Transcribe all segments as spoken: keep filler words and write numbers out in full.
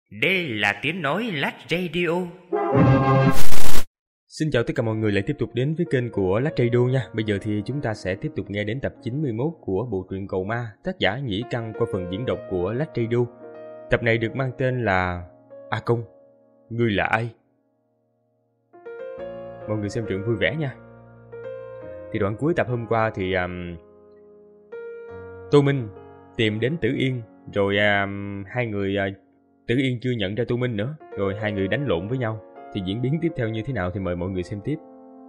Đây là tiếng nói Lách Radio. Xin chào tất cả mọi người lại tiếp tục đến với kênh của Lách Radio nha. Bây giờ thì chúng ta sẽ tiếp tục nghe đến tập chín mươi mốt của bộ truyện Cầu Ma, tác giả Nhĩ Căn qua phần diễn đọc của Lách Radio. Tập này được mang tên là A Công, ngươi là ai? Mọi người xem truyện vui vẻ nha. Thì đoạn cuối tập hôm qua thì um, Tô Minh tìm đến Tử Yên, rồi um, hai người uh, Tử Yên chưa nhận ra Tô Minh nữa, rồi hai người đánh lộn với nhau. Thì diễn biến tiếp theo như thế nào thì mời mọi người xem tiếp.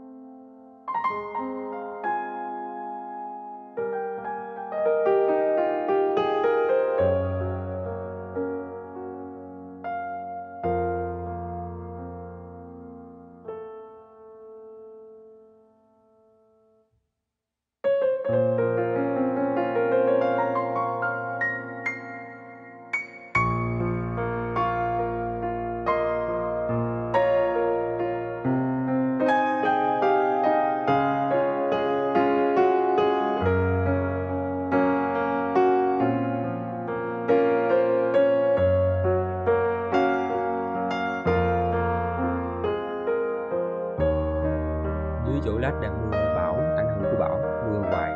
Chỗ Lách đang mưa bão, ảnh hưởng của bão, mưa hoài.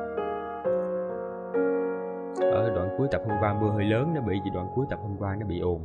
Ở đoạn cuối tập hôm qua mưa hơi lớn, nó bị vì đoạn cuối tập hôm qua nó bị ồn.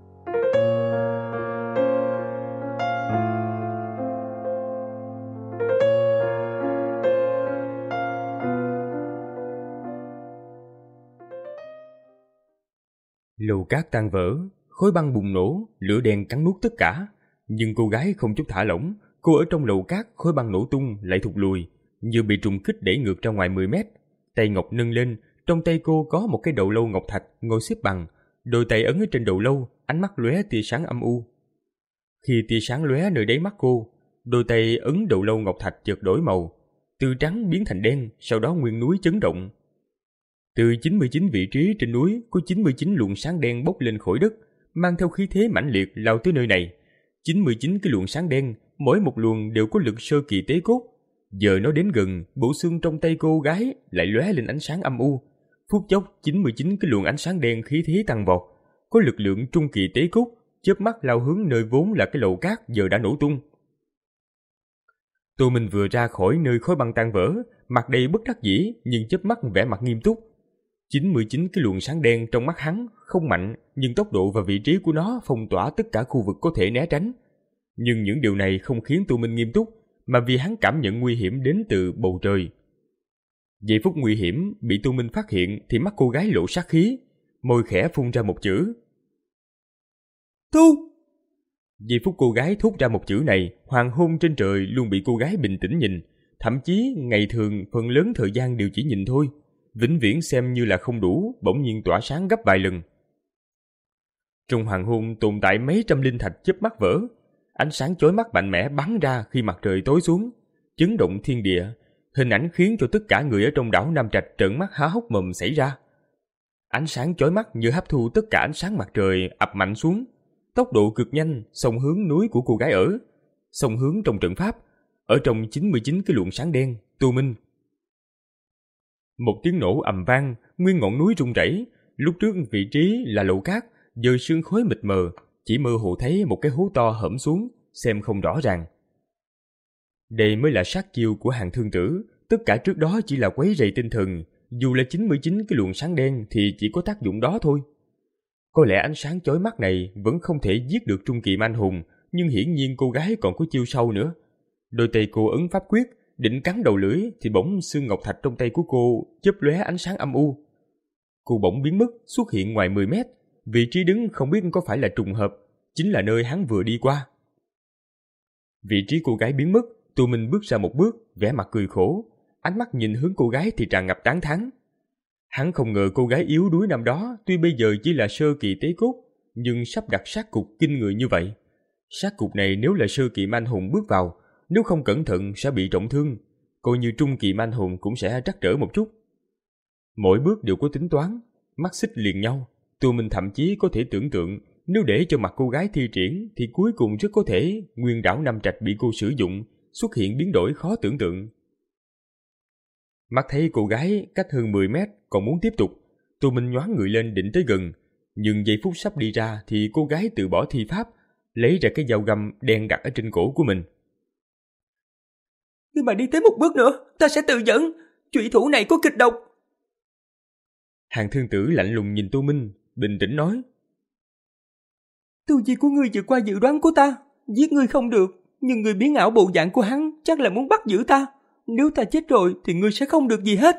Lầu cát tan vỡ, khói băng bùng nổ, lửa đen cắn nuốt tất cả, nhưng cô gái không chút thả lỏng. Cô ở trong lầu cát, khói băng nổ tung lại thụt lùi, như bị trùng kích đẩy ngược ra ngoài mười mét. Tay ngọc nâng lên, trong tay cô có một cái đầu lâu ngọc thạch ngồi xếp bằng, đôi tay ấn ở trên đầu lâu, ánh mắt lóe tia sáng âm u. Khi tia sáng lóe nơi đáy mắt cô, đôi tay ấn đầu lâu ngọc thạch chợt đổi màu, từ trắng biến thành đen, sau đó nguyên núi chấn động. Từ chín mươi chín vị trí trên núi có chín mươi chín luồng sáng đen bốc lên khỏi đất, mang theo khí thế mãnh liệt lao tới nơi này. chín mươi chín cái luồng sáng đen, mỗi một luồng đều có lực sơ kỳ tế cốt. Giờ nó đến gần, bộ xương trong tay cô gái lại lóe lên ánh sáng âm u. Phút chốc, chín mươi chín cái luồng ánh sáng đen khí thế tăng vọt, có lực lượng trung kỳ tế cốt, chớp mắt lao hướng nơi vốn là cái lầu cát giờ đã nổ tung. Tô Minh vừa ra khỏi nơi khói băng tan vỡ, mặt đầy bất đắc dĩ nhưng chớp mắt vẻ mặt nghiêm túc. chín mươi chín cái luồng sáng đen trong mắt hắn không mạnh, nhưng tốc độ và vị trí của nó phong tỏa tất cả khu vực có thể né tránh. Nhưng những điều này không khiến Tô Minh nghiêm túc, mà vì hắn cảm nhận nguy hiểm đến từ bầu trời. Giây phút nguy hiểm bị Tô Minh phát hiện thì mắt cô gái lộ sát khí, môi khẽ phun ra một chữ. Tu! Giây phút cô gái thốt ra một chữ này, hoàng hôn trên trời luôn bị cô gái bình tĩnh nhìn, thậm chí ngày thường phần lớn thời gian đều chỉ nhìn thôi, vĩnh viễn xem như là không đủ, bỗng nhiên tỏa sáng gấp vài lần. Trong hoàng hôn tồn tại mấy trăm linh thạch chớp mắt vỡ, ánh sáng chói mắt mạnh mẽ bắn ra khi mặt trời tối xuống, chấn động thiên địa. Hình ảnh khiến cho tất cả người ở trong đảo Nam Trạch trợn mắt há hốc mồm xảy ra. Ánh sáng chói mắt như hấp thu tất cả ánh sáng mặt trời ập mạnh xuống, tốc độ cực nhanh xông hướng núi của cô gái ở, xông hướng trong trận pháp, ở trong chín mươi chín cái luồng sáng đen. Tô Minh. Một tiếng nổ ầm vang, nguyên ngọn núi rung rẩy. Lúc trước vị trí là lầu cát, giờ sương khói mịt mờ, chỉ mơ hồ thấy một cái hố to hõm xuống, xem không rõ ràng. Đây mới là sát chiêu của hàng thương tử, tất cả trước đó chỉ là quấy rầy tinh thần, dù là chín mươi chín cái luồng sáng đen thì chỉ có tác dụng đó thôi. Có lẽ ánh sáng chói mắt này vẫn không thể giết được trung kỳ man hùng, nhưng hiển nhiên cô gái còn có chiêu sâu nữa. Đôi tay cô ấn pháp quyết, định cắn đầu lưỡi thì bỗng xương ngọc thạch trong tay của cô chớp lóe ánh sáng âm u. Cô bỗng biến mất, xuất hiện ngoài mười mét, vị trí đứng không biết có phải là trùng hợp, chính là nơi hắn vừa đi qua. Vị trí cô gái biến mất, Tô Minh bước ra một bước, vẻ mặt cười khổ, ánh mắt nhìn hướng cô gái thì tràn ngập tán thán. Hắn không ngờ cô gái yếu đuối năm đó tuy bây giờ chỉ là sơ kỳ tế cốt, nhưng sắp đặt sát cục kinh người như vậy. Sát cục này nếu là sơ kỳ man hùng bước vào, nếu không cẩn thận sẽ bị trọng thương, coi như trung kỳ man hùng cũng sẽ trắc trở một chút. Mỗi bước đều có tính toán, mắt xích liền nhau. Tô Minh thậm chí có thể tưởng tượng, nếu để cho mặt cô gái thi triển thì cuối cùng rất có thể nguyên đảo Nam Trạch bị cô sử dụng, xuất hiện biến đổi khó tưởng tượng. Mắt thấy cô gái cách hơn mười mét còn muốn tiếp tục, Tô Minh nhoáng người lên định tới gần, Nhưng giây phút sắp đi ra thì cô gái tự bỏ thi pháp, lấy ra cái dao găm đen đặt ở trên cổ của mình. Nếu mà đi tới một bước nữa, ta sẽ tự dẫn. Chủy thủ này có kịch độc. Hàng thương tử lạnh lùng nhìn Tô Minh, bình tĩnh nói. Tu vi của ngươi vượt qua dự đoán của ta. Giết ngươi không được, nhưng ngươi biến ảo bộ dạng của hắn chắc là muốn bắt giữ ta. Nếu ta chết rồi thì ngươi sẽ không được gì hết.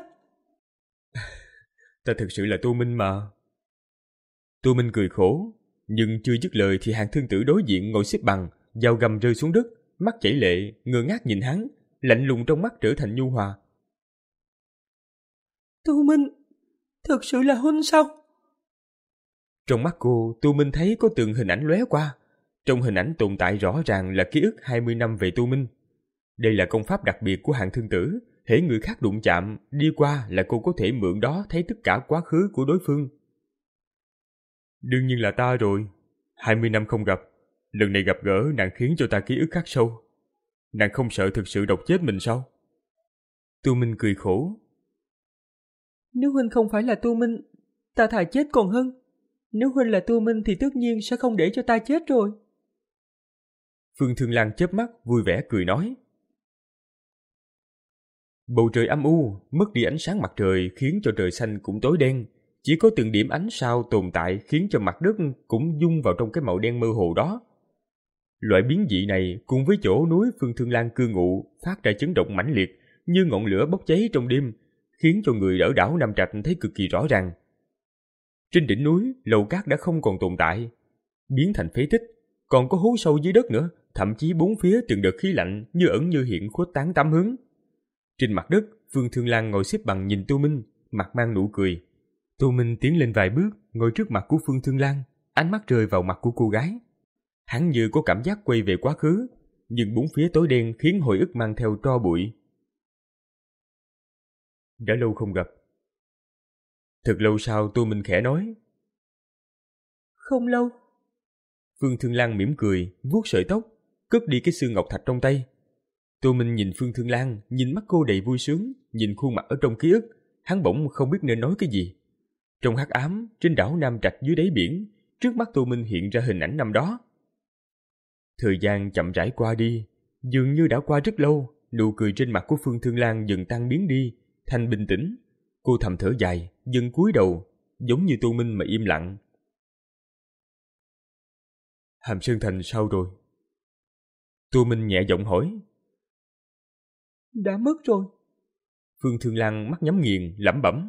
Ta thực sự là Tô Minh mà. Tô Minh cười khổ, nhưng chưa dứt lời thì hàng thương tử đối diện ngồi xếp bằng, dao găm rơi xuống đất, mắt chảy lệ, ngơ ngác nhìn hắn, lạnh lùng trong mắt trở thành nhu hòa. Tô Minh, thực sự là huynh sao? Trong mắt cô, Tô Minh thấy có từng hình ảnh lóe qua. Trong hình ảnh tồn tại rõ ràng là ký ức hai mươi năm về Tô Minh. Đây là công pháp đặc biệt của hàng thương tử, hễ người khác đụng chạm, đi qua là cô có thể mượn đó thấy tất cả quá khứ của đối phương. Đương nhiên là ta rồi. hai mươi năm không gặp, lần này gặp gỡ nàng khiến cho ta ký ức khắc sâu. Nàng không sợ thực sự độc chết mình sao? Tô Minh cười khổ. Nếu huynh không phải là Tô Minh, ta thà chết còn hơn. Nếu huynh là Tô Minh thì tất nhiên sẽ không để cho ta chết rồi. Phương Thương Lan chớp mắt vui vẻ cười nói. Bầu trời âm u, mất đi ánh sáng mặt trời khiến cho trời xanh cũng tối đen. Chỉ có từng điểm ánh sao tồn tại khiến cho mặt đất cũng dung vào trong cái màu đen mơ hồ đó. Loại biến dị này cùng với chỗ núi Phương Thương Lan cư ngụ phát ra chấn động mãnh liệt như ngọn lửa bốc cháy trong đêm, khiến cho người ở đảo Nam Trạch thấy cực kỳ rõ ràng. Trên đỉnh núi, lầu cát đã không còn tồn tại, biến thành phế tích, còn có hố sâu dưới đất nữa, thậm chí bốn phía từng đợt khí lạnh như ẩn như hiện khuếch tán tám hướng. Trên mặt đất, Phương Thương Lan ngồi xếp bằng nhìn Tô Minh, mặt mang nụ cười. Tô Minh tiến lên vài bước, ngồi trước mặt của Phương Thương Lan, ánh mắt rơi vào mặt của cô gái. Hắn như có cảm giác quay về quá khứ, nhưng bốn phía tối đen khiến hồi ức mang theo tro bụi. Đã lâu không gặp. Thật lâu sau Tô Minh khẽ nói. Không lâu. Phương Thương Lan mỉm cười, vuốt sợi tóc, cất đi cái xương ngọc thạch trong tay. Tô Minh nhìn Phương Thương Lan, nhìn mắt cô đầy vui sướng, nhìn khuôn mặt ở trong ký ức, hắn bỗng không biết nên nói cái gì. Trong hắc ám, trên đảo Nam Trạch dưới đáy biển, trước mắt Tô Minh hiện ra hình ảnh năm đó. Thời gian chậm rãi qua đi, dường như đã qua rất lâu, nụ cười trên mặt của Phương Thương Lan dần tan biến đi, thành bình tĩnh. Cô thầm thở dài, dần cúi đầu, giống như Tô Minh mà im lặng. Hàm Sơn Thành sao rồi? Tô Minh nhẹ giọng hỏi. Đã mất rồi. Phương Thương Lan mắt nhắm nghiền, lẩm bẩm.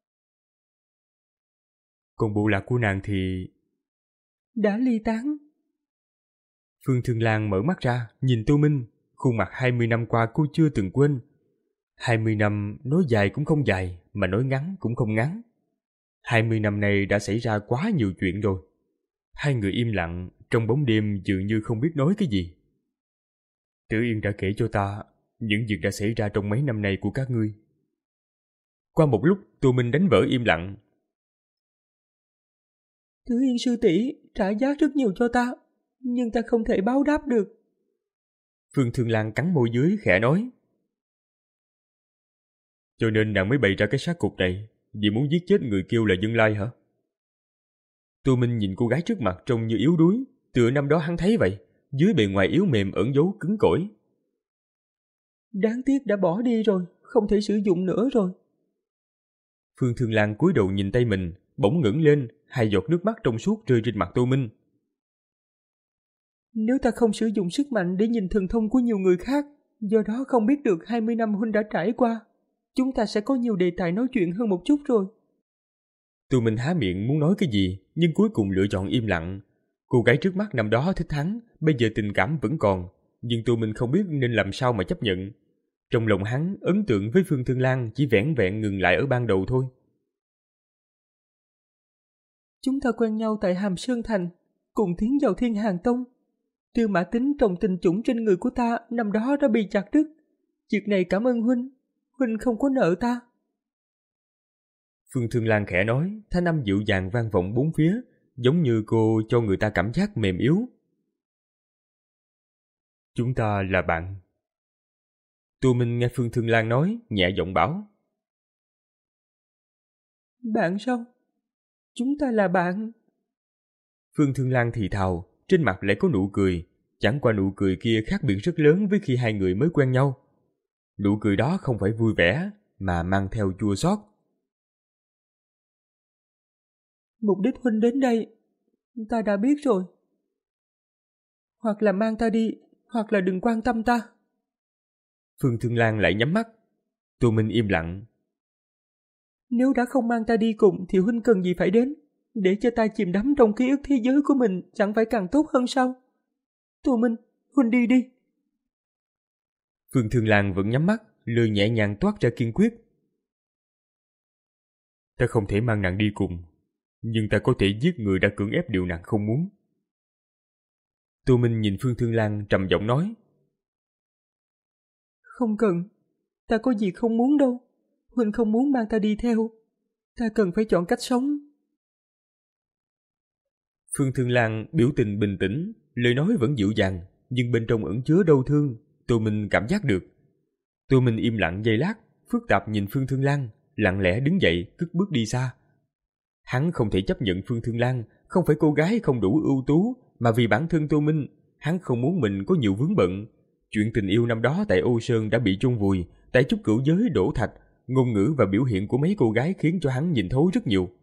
Còn bộ lạc của nàng thì... Đã ly tán. Phương Thương Lan mở mắt ra, nhìn Tô Minh, khuôn mặt hai mươi năm qua cô chưa từng quên. hai mươi năm nói dài cũng không dài, mà nói ngắn cũng không ngắn. hai mươi năm này đã xảy ra quá nhiều chuyện rồi. Hai người im lặng, trong bóng đêm dường như không biết nói cái gì. Tử Yên đã kể cho ta những việc đã xảy ra trong mấy năm nay của các ngươi. Qua một lúc, Tô Minh đánh vỡ im lặng. Tử Yên sư tỷ trả giá rất nhiều cho ta, nhưng ta không thể báo đáp được. Phương Thương Lan cắn môi dưới khẽ nói. Cho nên nàng mới bày ra cái sát cục này, vì muốn giết chết người kêu là Dương Lai hả? Tô Minh nhìn cô gái trước mặt trông như yếu đuối, tựa năm đó hắn thấy vậy, dưới bề ngoài yếu mềm ẩn dấu cứng cỏi. Đáng tiếc đã bỏ đi rồi, không thể sử dụng nữa rồi. Phương Thương Lan cúi đầu nhìn tay mình, bỗng ngẩng lên, hai giọt nước mắt trong suốt rơi trên mặt Tô Minh. Nếu ta không sử dụng sức mạnh để nhìn thần thông của nhiều người khác, do đó không biết được hai mươi năm huynh đã trải qua, chúng ta sẽ có nhiều đề tài nói chuyện hơn một chút rồi. Tô Minh há miệng muốn nói cái gì, nhưng cuối cùng lựa chọn im lặng. Cô gái trước mắt năm đó thích hắn, bây giờ tình cảm vẫn còn, nhưng Tô Minh không biết nên làm sao mà chấp nhận. Trong lòng hắn, ấn tượng với Phương Thương Lan chỉ vẻn vẹn ngừng lại ở ban đầu thôi. Chúng ta quen nhau tại Hàm Sơn Thành, cùng tiến vào Thiên Hàn Tông. Tiêu Mã Tính trồng tình chủng trên người của ta năm đó đã bị chặt đứt. Việc này cảm ơn huynh, huynh không có nợ ta. Phương Thương Lan khẽ nói, thanh âm dịu dàng vang vọng bốn phía, giống như cô cho người ta cảm giác mềm yếu. Chúng ta là bạn. Tô Minh nghe Phương Thương Lan nói, nhẹ giọng bảo. Bạn sao? Chúng ta là bạn. Phương Thương Lan thì thào, trên mặt lại có nụ cười, chẳng qua nụ cười kia khác biệt rất lớn với khi hai người mới quen nhau. Nụ cười đó không phải vui vẻ, mà mang theo chua xót. Mục đích huynh đến đây, ta đã biết rồi. Hoặc là mang ta đi, hoặc là đừng quan tâm ta. Phương Thương Lan lại nhắm mắt. Tô Minh im lặng. Nếu đã không mang ta đi cùng thì huynh cần gì phải đến? Để cho ta chìm đắm trong ký ức thế giới của mình chẳng phải càng tốt hơn sao? Tô Minh, huynh đi đi. Phương Thương Lan vẫn nhắm mắt, lời nhẹ nhàng toát ra kiên quyết. Ta không thể mang nàng đi cùng, nhưng ta có thể giết người đã cưỡng ép điều nàng không muốn. Tô Minh nhìn Phương Thương Lan trầm giọng nói. Không cần, ta có gì không muốn đâu. Huynh không muốn mang ta đi theo, ta cần phải chọn cách sống. Phương Thương Lan biểu tình bình tĩnh, lời nói vẫn dịu dàng, nhưng bên trong ẩn chứa đau thương, Tô Minh cảm giác được. Tô Minh im lặng giây lát, phức tạp nhìn Phương Thương Lan, lặng lẽ đứng dậy, cất bước đi xa. Hắn không thể chấp nhận Phương Thương Lan không phải cô gái không đủ ưu tú, mà vì bản thân Tô Minh, hắn không muốn mình có nhiều vướng bận. Chuyện tình yêu năm đó tại Ô Sơn đã bị chôn vùi, tại Trúc Cửu Giới đổ thạch, ngôn ngữ và biểu hiện của mấy cô gái khiến cho hắn nhìn thấu rất nhiều.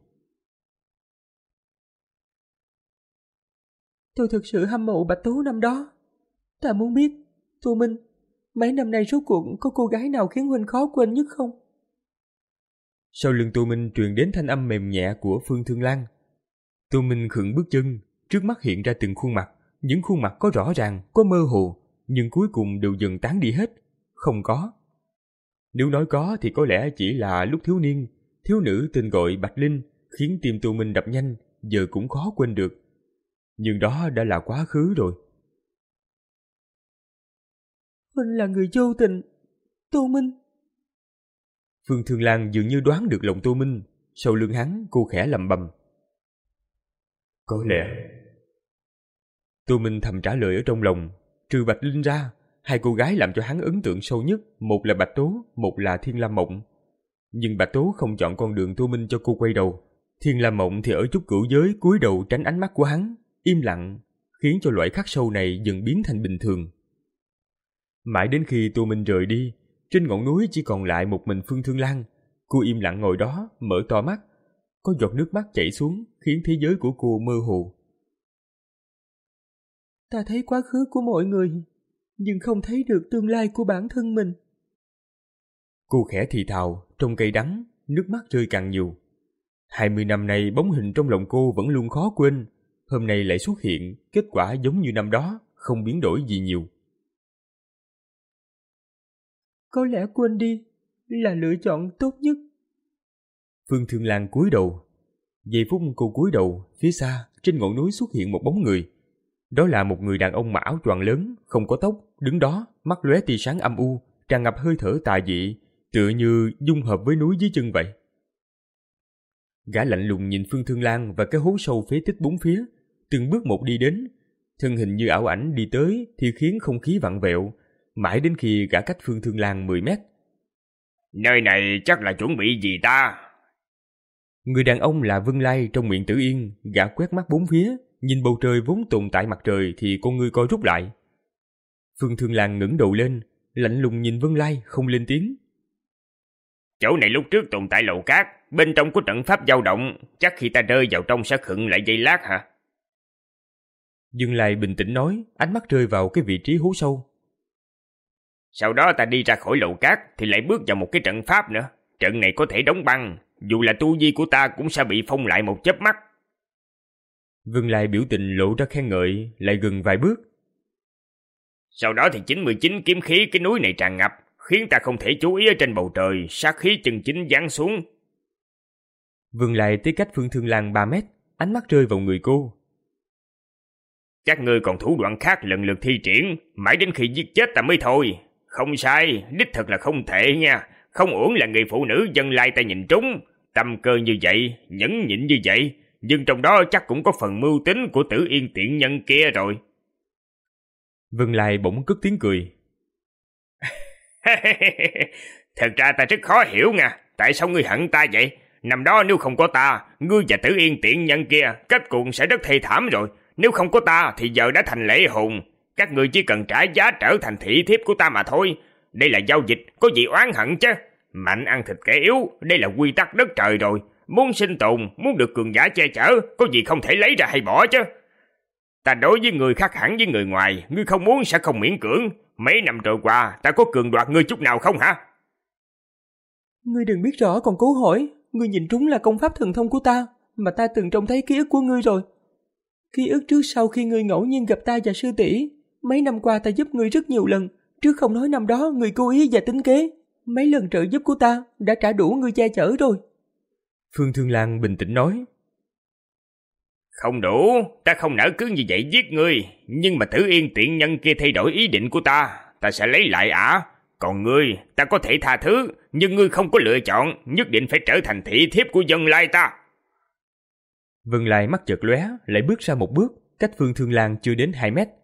Tôi thực sự hâm mộ Bạch Tố năm đó. Ta muốn biết, Tô Minh, mấy năm nay rốt cuộc có cô gái nào khiến huynh khó quên nhất không? Sau lưng Tô Minh truyền đến thanh âm mềm nhẹ của Phương Thương Lan. Tô Minh khựng bước chân, trước mắt hiện ra từng khuôn mặt, những khuôn mặt có rõ ràng, có mơ hồ, nhưng cuối cùng đều dần tán đi hết, không có. Nếu nói có thì có lẽ chỉ là lúc thiếu niên, thiếu nữ tên gọi Bạch Linh khiến tim Tô Minh đập nhanh, giờ cũng khó quên được. Nhưng đó đã là quá khứ rồi. Huynh là người vô tình, Tô Minh. Phương Thương Lan dường như đoán được lòng Tô Minh, sau lưng hắn cô khẽ lẩm bẩm. Có lẽ. Tô Minh thầm trả lời ở trong lòng, trừ Bạch Linh ra, hai cô gái làm cho hắn ấn tượng sâu nhất, một là Bạch Tố, một là Thiên Lam Mộng. Nhưng Bạch Tố không chọn con đường Tô Minh cho cô quay đầu. Thiên Lam Mộng thì ở Trúc Cửu Giới cúi đầu tránh ánh mắt của hắn, im lặng, khiến cho loại khắc sâu này dần biến thành bình thường. Mãi đến khi Tô Minh rời đi, trên ngọn núi chỉ còn lại một mình Phương Thương Lan. Cô im lặng ngồi đó, mở to mắt. Có giọt nước mắt chảy xuống, khiến thế giới của cô mơ hồ. Ta thấy quá khứ của mọi người, nhưng không thấy được tương lai của bản thân mình. Cô khẽ thì thào, trong cay đắng, nước mắt rơi càng nhiều. Hai mươi năm nay bóng hình trong lòng cô vẫn luôn khó quên. Hôm nay lại xuất hiện, kết quả giống như năm đó, không biến đổi gì nhiều. Có lẽ quên đi là lựa chọn tốt nhất. Phương Thương Lan cúi đầu. Giây phút cô cúi đầu, phía xa, trên ngọn núi xuất hiện một bóng người. Đó là một người đàn ông mặc áo choàng lớn, không có tóc, đứng đó, mắt lóe tia sáng âm u, tràn ngập hơi thở tà dị, tựa như dung hợp với núi dưới chân vậy. Gã lạnh lùng nhìn Phương Thương Lan và cái hố sâu phế tích bốn phía, từng bước một đi đến, thân hình như ảo ảnh đi tới thì khiến không khí vặn vẹo, mãi đến khi gã cách Phương Thương Lan mười mét. Nơi này chắc là chuẩn bị gì ta? Người đàn ông là Vân Lai trong miệng Tử Yên, gã quét mắt bốn phía, nhìn bầu trời vốn tồn tại mặt trời thì con ngươi co rút lại. Phương Thương Lan ngẩng đầu lên, lạnh lùng nhìn Vân Lai không lên tiếng. Chỗ này lúc trước tồn tại lầu cát, bên trong có trận pháp dao động, chắc khi ta rơi vào trong sẽ khựng lại giây lát hả? Vân Lai bình tĩnh nói, ánh mắt rơi vào cái vị trí hố sâu. Sau đó ta đi ra khỏi lầu cát thì lại bước vào một cái trận pháp nữa. Trận này có thể đóng băng, dù là tu vi của ta cũng sẽ bị phong lại một chớp mắt. Vân Lai biểu tình lộ ra khen ngợi, lại gần vài bước. Sau đó thì chín mươi chín kiếm khí cái núi này tràn ngập, khiến ta không thể chú ý ở trên bầu trời, sát khí chân chính giáng xuống. Vân Lai tới cách Phương Thương Lan ba mét, ánh mắt rơi vào người cô. Chắc ngươi còn thủ đoạn khác lần lượt thi triển, mãi đến khi giết chết ta mới thôi. Không sai, đích thật là không tệ nha. Không uổng là người phụ nữ Vân Lai ta nhìn trúng. Tâm cơ như vậy, nhẫn nhịn như vậy, nhưng trong đó chắc cũng có phần mưu tính của Tử Yên tiện nhân kia rồi. Vân Lai bỗng cất tiếng cười. Thật ra ta rất khó hiểu nha. Tại sao ngươi hận ta vậy? Năm đó nếu không có ta, ngươi và Tử Yên tiện nhân kia kết cục sẽ rất thê thảm rồi. Nếu không có ta thì giờ đã thành lễ hùng. Các ngươi chỉ cần trả giá trở thành thị thiếp của ta mà thôi. Đây là giao dịch, có gì oán hận chứ. Mạnh ăn thịt kẻ yếu, đây là quy tắc đất trời rồi. Muốn sinh tồn, muốn được cường giả che chở, có gì không thể lấy ra hay bỏ chứ. Ta đối với người khác hẳn với người ngoài, ngươi không muốn sẽ không miễn cưỡng. Mấy năm trôi qua, ta có cường đoạt ngươi chút nào không hả? Ngươi đừng biết rõ còn cố hỏi. Ngươi nhìn trúng là công pháp thần thông của ta, mà ta từng trông thấy ký ức của ngươi rồi. Ký ức trước sau khi ngươi ngẫu nhiên gặp ta và sư tỷ. Mấy năm qua ta giúp ngươi rất nhiều lần, trước không nói năm đó ngươi cố ý và tính kế. Mấy lần trợ giúp của ta đã trả đủ ngươi che chở rồi. Phương Thương Lan bình tĩnh nói. Không đủ, ta không nỡ cứ như vậy giết ngươi. Nhưng mà Tử Yên tiện nhân kia thay đổi ý định của ta, ta sẽ lấy lại ả. Còn ngươi, ta có thể tha thứ, nhưng ngươi không có lựa chọn, nhất định phải trở thành thị thiếp của dân lai ta. Vân Lai mắt chợt lóe, lại bước ra một bước, cách Phương Thương Lan chưa đến hai mét.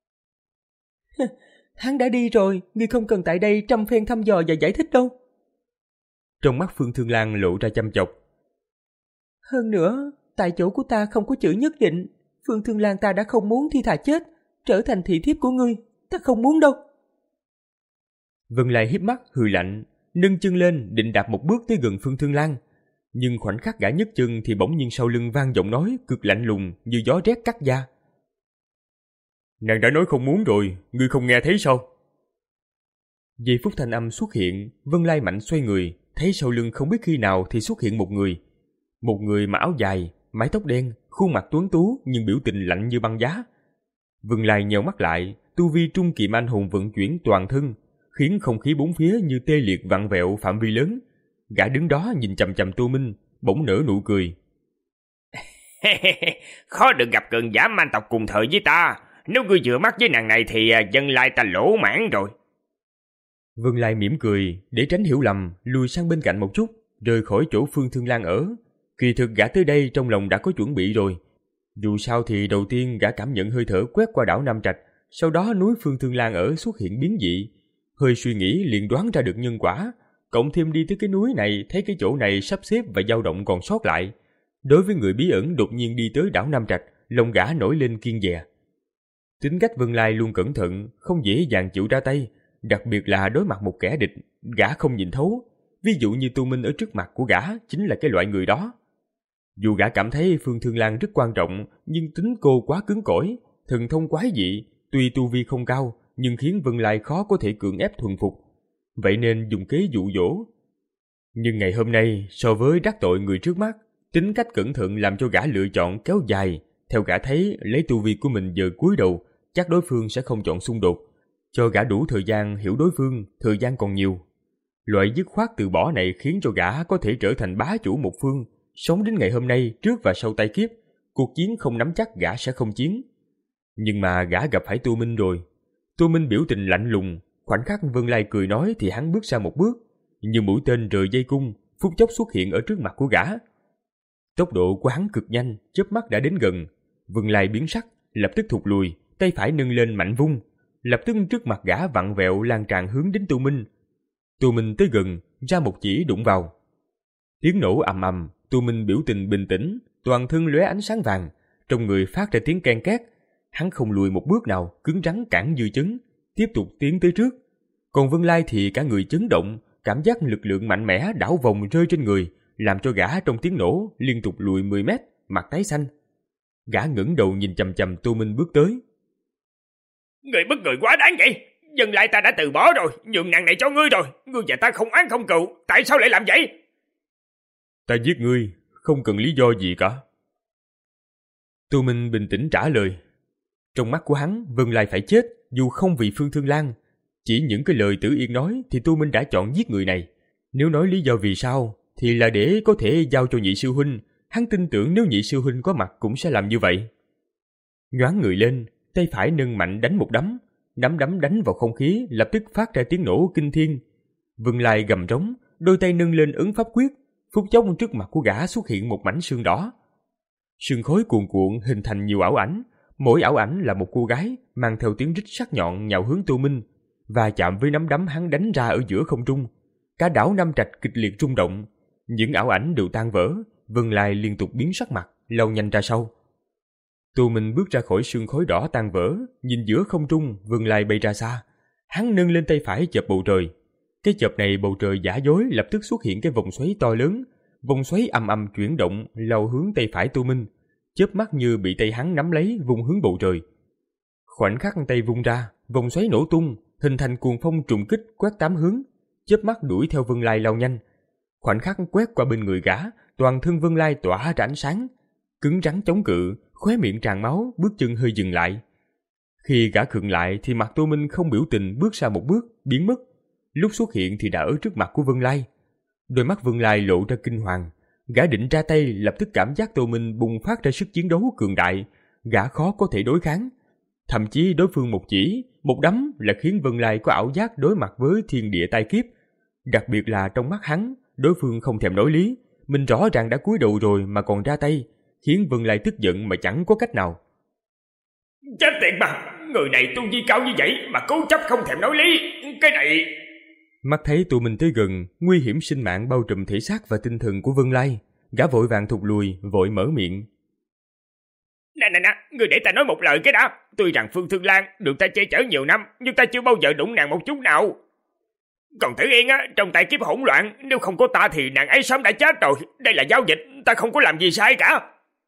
Hắn đã đi rồi, ngươi không cần tại đây trăm phen thăm dò và giải thích đâu. Trong mắt Phương Thương Lan lộ ra chăm chọc. Hơn nữa, tại chỗ của ta không có chữ nhất định. Phương Thương Lan ta đã không muốn thi thà chết, trở thành thị thiếp của ngươi. Ta không muốn đâu. Vân Lai híp mắt hừ lạnh, nâng chân lên định đạp một bước tới gần Phương Thương Lan. Nhưng khoảnh khắc gã nhấc chân thì bỗng nhiên sau lưng vang giọng nói cực lạnh lùng như gió rét cắt da. Nàng đã nói không muốn rồi, ngươi không nghe thấy sao? Giây phút thanh âm xuất hiện, Vân Lai mạnh xoay người, thấy sau lưng không biết khi nào thì xuất hiện một người. Một người mặc áo dài, mái tóc đen, khuôn mặt tuấn tú nhưng biểu tình lạnh như băng giá. Vân Lai nheo mắt lại, tu vi trung kiệm anh hùng vận chuyển toàn thân, khiến không khí bốn phía như tê liệt vặn vẹo phạm vi lớn. Gã đứng đó nhìn chằm chằm Tô Minh, bỗng nở nụ cười. Khó được gặp cường giả man tộc cùng thời với ta. Nếu ngươi vừa mắt với nàng này thì dân lai ta lỗ mãn rồi. Vân Lai mỉm cười, để tránh hiểu lầm, lùi sang bên cạnh một chút, rời khỏi chỗ Phương Thương Lan ở. Kỳ thực gã tới đây trong lòng đã có chuẩn bị rồi. Dù sao thì đầu tiên gã cảm nhận hơi thở quét qua đảo Nam Trạch, sau đó núi Phương Thương Lan ở xuất hiện biến dị. Hơi suy nghĩ liền đoán ra được nhân quả, cộng thêm đi tới cái núi này thấy cái chỗ này sắp xếp và dao động còn sót lại. Đối với người bí ẩn đột nhiên đi tới đảo Nam Trạch, lòng gã nổi lên kiêng dè. Tính cách Vân Lai luôn cẩn thận, không dễ dàng chịu ra tay, đặc biệt là đối mặt một kẻ địch, gã không nhìn thấu. Ví dụ như Tu Minh ở trước mặt của gã chính là cái loại người đó. Dù gã cảm thấy Phương Thương Lan rất quan trọng, nhưng tính cô quá cứng cỏi, thần thông quái dị, tuy tu vi không cao, nhưng khiến Vân Lai khó có thể cưỡng ép thuần phục. Vậy nên dùng kế dụ dỗ. Nhưng ngày hôm nay, so với đắc tội người trước mắt, tính cách cẩn thận làm cho gã lựa chọn kéo dài. Theo gã thấy, lấy tu vi của mình giờ cúi đầu, chắc đối phương sẽ không chọn xung đột. Cho gã đủ thời gian hiểu đối phương, thời gian còn nhiều. Loại dứt khoát từ bỏ này khiến cho gã có thể trở thành bá chủ một phương, sống đến ngày hôm nay trước và sau tai kiếp. Cuộc chiến không nắm chắc gã sẽ không chiến. Nhưng mà gã gặp phải Tu Minh rồi. Tu Minh biểu tình lạnh lùng, khoảnh khắc Vân Lai cười nói thì hắn bước ra một bước, như mũi tên rời dây cung, phút chốc xuất hiện ở trước mặt của gã. Tốc độ của hắn cực nhanh, chớp mắt đã đến gần. Vân Lai biến sắc, lập tức thụt lùi, tay phải nâng lên mạnh vung, lập tức trước mặt gã vặn vẹo lan tràn hướng đến Tu Minh. Tu Minh tới gần, ra một chỉ đụng vào. Tiếng nổ ầm ầm, Tu Minh biểu tình bình tĩnh, toàn thân lóe ánh sáng vàng, trong người phát ra tiếng ken két. Hắn không lùi một bước nào, cứng rắn cản dư chấn, tiếp tục tiến tới trước. Còn Vân Lai thì cả người chấn động, cảm giác lực lượng mạnh mẽ đảo vòng rơi trên người, làm cho gã trong tiếng nổ liên tục lùi mười mét, mặt tái xanh. Gã ngẩng đầu nhìn chằm chằm Tu Minh bước tới. Người bất người quá đáng vậy. Dân lai ta đã từ bỏ rồi, nhường nàng này cho ngươi rồi. Ngươi và ta không oán không cừu, tại sao lại làm vậy? Ta giết ngươi, không cần lý do gì cả. Tu Minh bình tĩnh trả lời. Trong mắt của hắn, Vân Lai phải chết, dù không vì Phương Thương Lan. Chỉ những cái lời Tử Yên nói thì Tu Minh đã chọn giết người này. Nếu nói lý do vì sao, thì là để có thể giao cho nhị sư huynh. Hắn tin tưởng nếu nhị sư huynh có mặt cũng sẽ làm như vậy. Nhoáng người lên, tay phải nâng mạnh đánh một đấm. Nắm đấm đánh vào không khí, lập tức phát ra tiếng nổ kinh thiên. Vân Lai gầm rống, đôi tay nâng lên ấn pháp quyết. Phút chốc trước mặt của gã xuất hiện một mảnh sương đỏ. Sương khói cuồn cuộn hình thành nhiều ảo ảnh. Mỗi ảo ảnh là một cô gái mang theo tiếng rít sắc nhọn nhào hướng Tu Minh, và chạm với nắm đấm hắn đánh ra ở giữa không trung. Cả đảo Nam Trạch kịch liệt rung động. những ảo ảnh đều tan vỡ. Vân Lai liên tục biến sắc mặt, lao nhanh ra sau. Tô Minh bước ra khỏi sương khói đỏ tan vỡ, nhìn giữa không trung, Vân Lai bay ra xa. Hắn nâng lên tay phải chộp bầu trời. Cái chộp này bầu trời giả dối, lập tức xuất hiện cái vòng xoáy to lớn. Vòng xoáy ầm ầm chuyển động, lao hướng tay phải Tô Minh. Chớp mắt như bị tay hắn nắm lấy, vung hướng bầu trời. Khoảnh khắc tay vung ra, vòng xoáy nổ tung, hình thành cuồng phong trùng kích quét tám hướng. Chớp mắt đuổi theo Vân Lai lao nhanh. Khoảnh khắc quét qua bên người gã, toàn thân Vân Lai tỏa ra ánh sáng, cứng rắn chống cự, khóe miệng tràn máu, bước chân hơi dừng lại. Khi gã khựng lại thì mặt Tô Minh không biểu tình, bước ra một bước, biến mất. Lúc xuất hiện thì đã ở trước mặt của Vân Lai. Đôi mắt Vân Lai lộ ra kinh hoàng. Gã định ra tay, lập tức cảm giác Tô Minh bùng phát ra sức chiến đấu cường đại, gã khó có thể đối kháng. Thậm chí đối phương một chỉ, một đấm là khiến Vân Lai có ảo giác đối mặt với thiên địa tai kiếp. Đặc biệt là trong mắt hắn, đối phương không thèm nói lý, mình rõ ràng đã cúi đầu rồi mà còn ra tay, khiến Vân Lai tức giận mà chẳng có cách nào. Chết tiệt mà, người này tu vi cao như vậy mà cố chấp không thèm nói lý, cái này... Mắt thấy tụi mình tới gần, nguy hiểm sinh mạng bao trùm thể xác và tinh thần của Vân Lai, gã vội vàng thụt lùi, vội mở miệng. Nè nè nè, người để ta nói một lời cái đã. Tuy rằng Phương Thương Lan được ta che chở nhiều năm, nhưng ta chưa bao giờ đụng nàng một chút nào. Còn Tử Yên á, trong tại kiếp hỗn loạn, nếu không có ta thì nàng ấy sớm đã chết rồi. Đây là giao dịch, ta không có làm gì sai cả.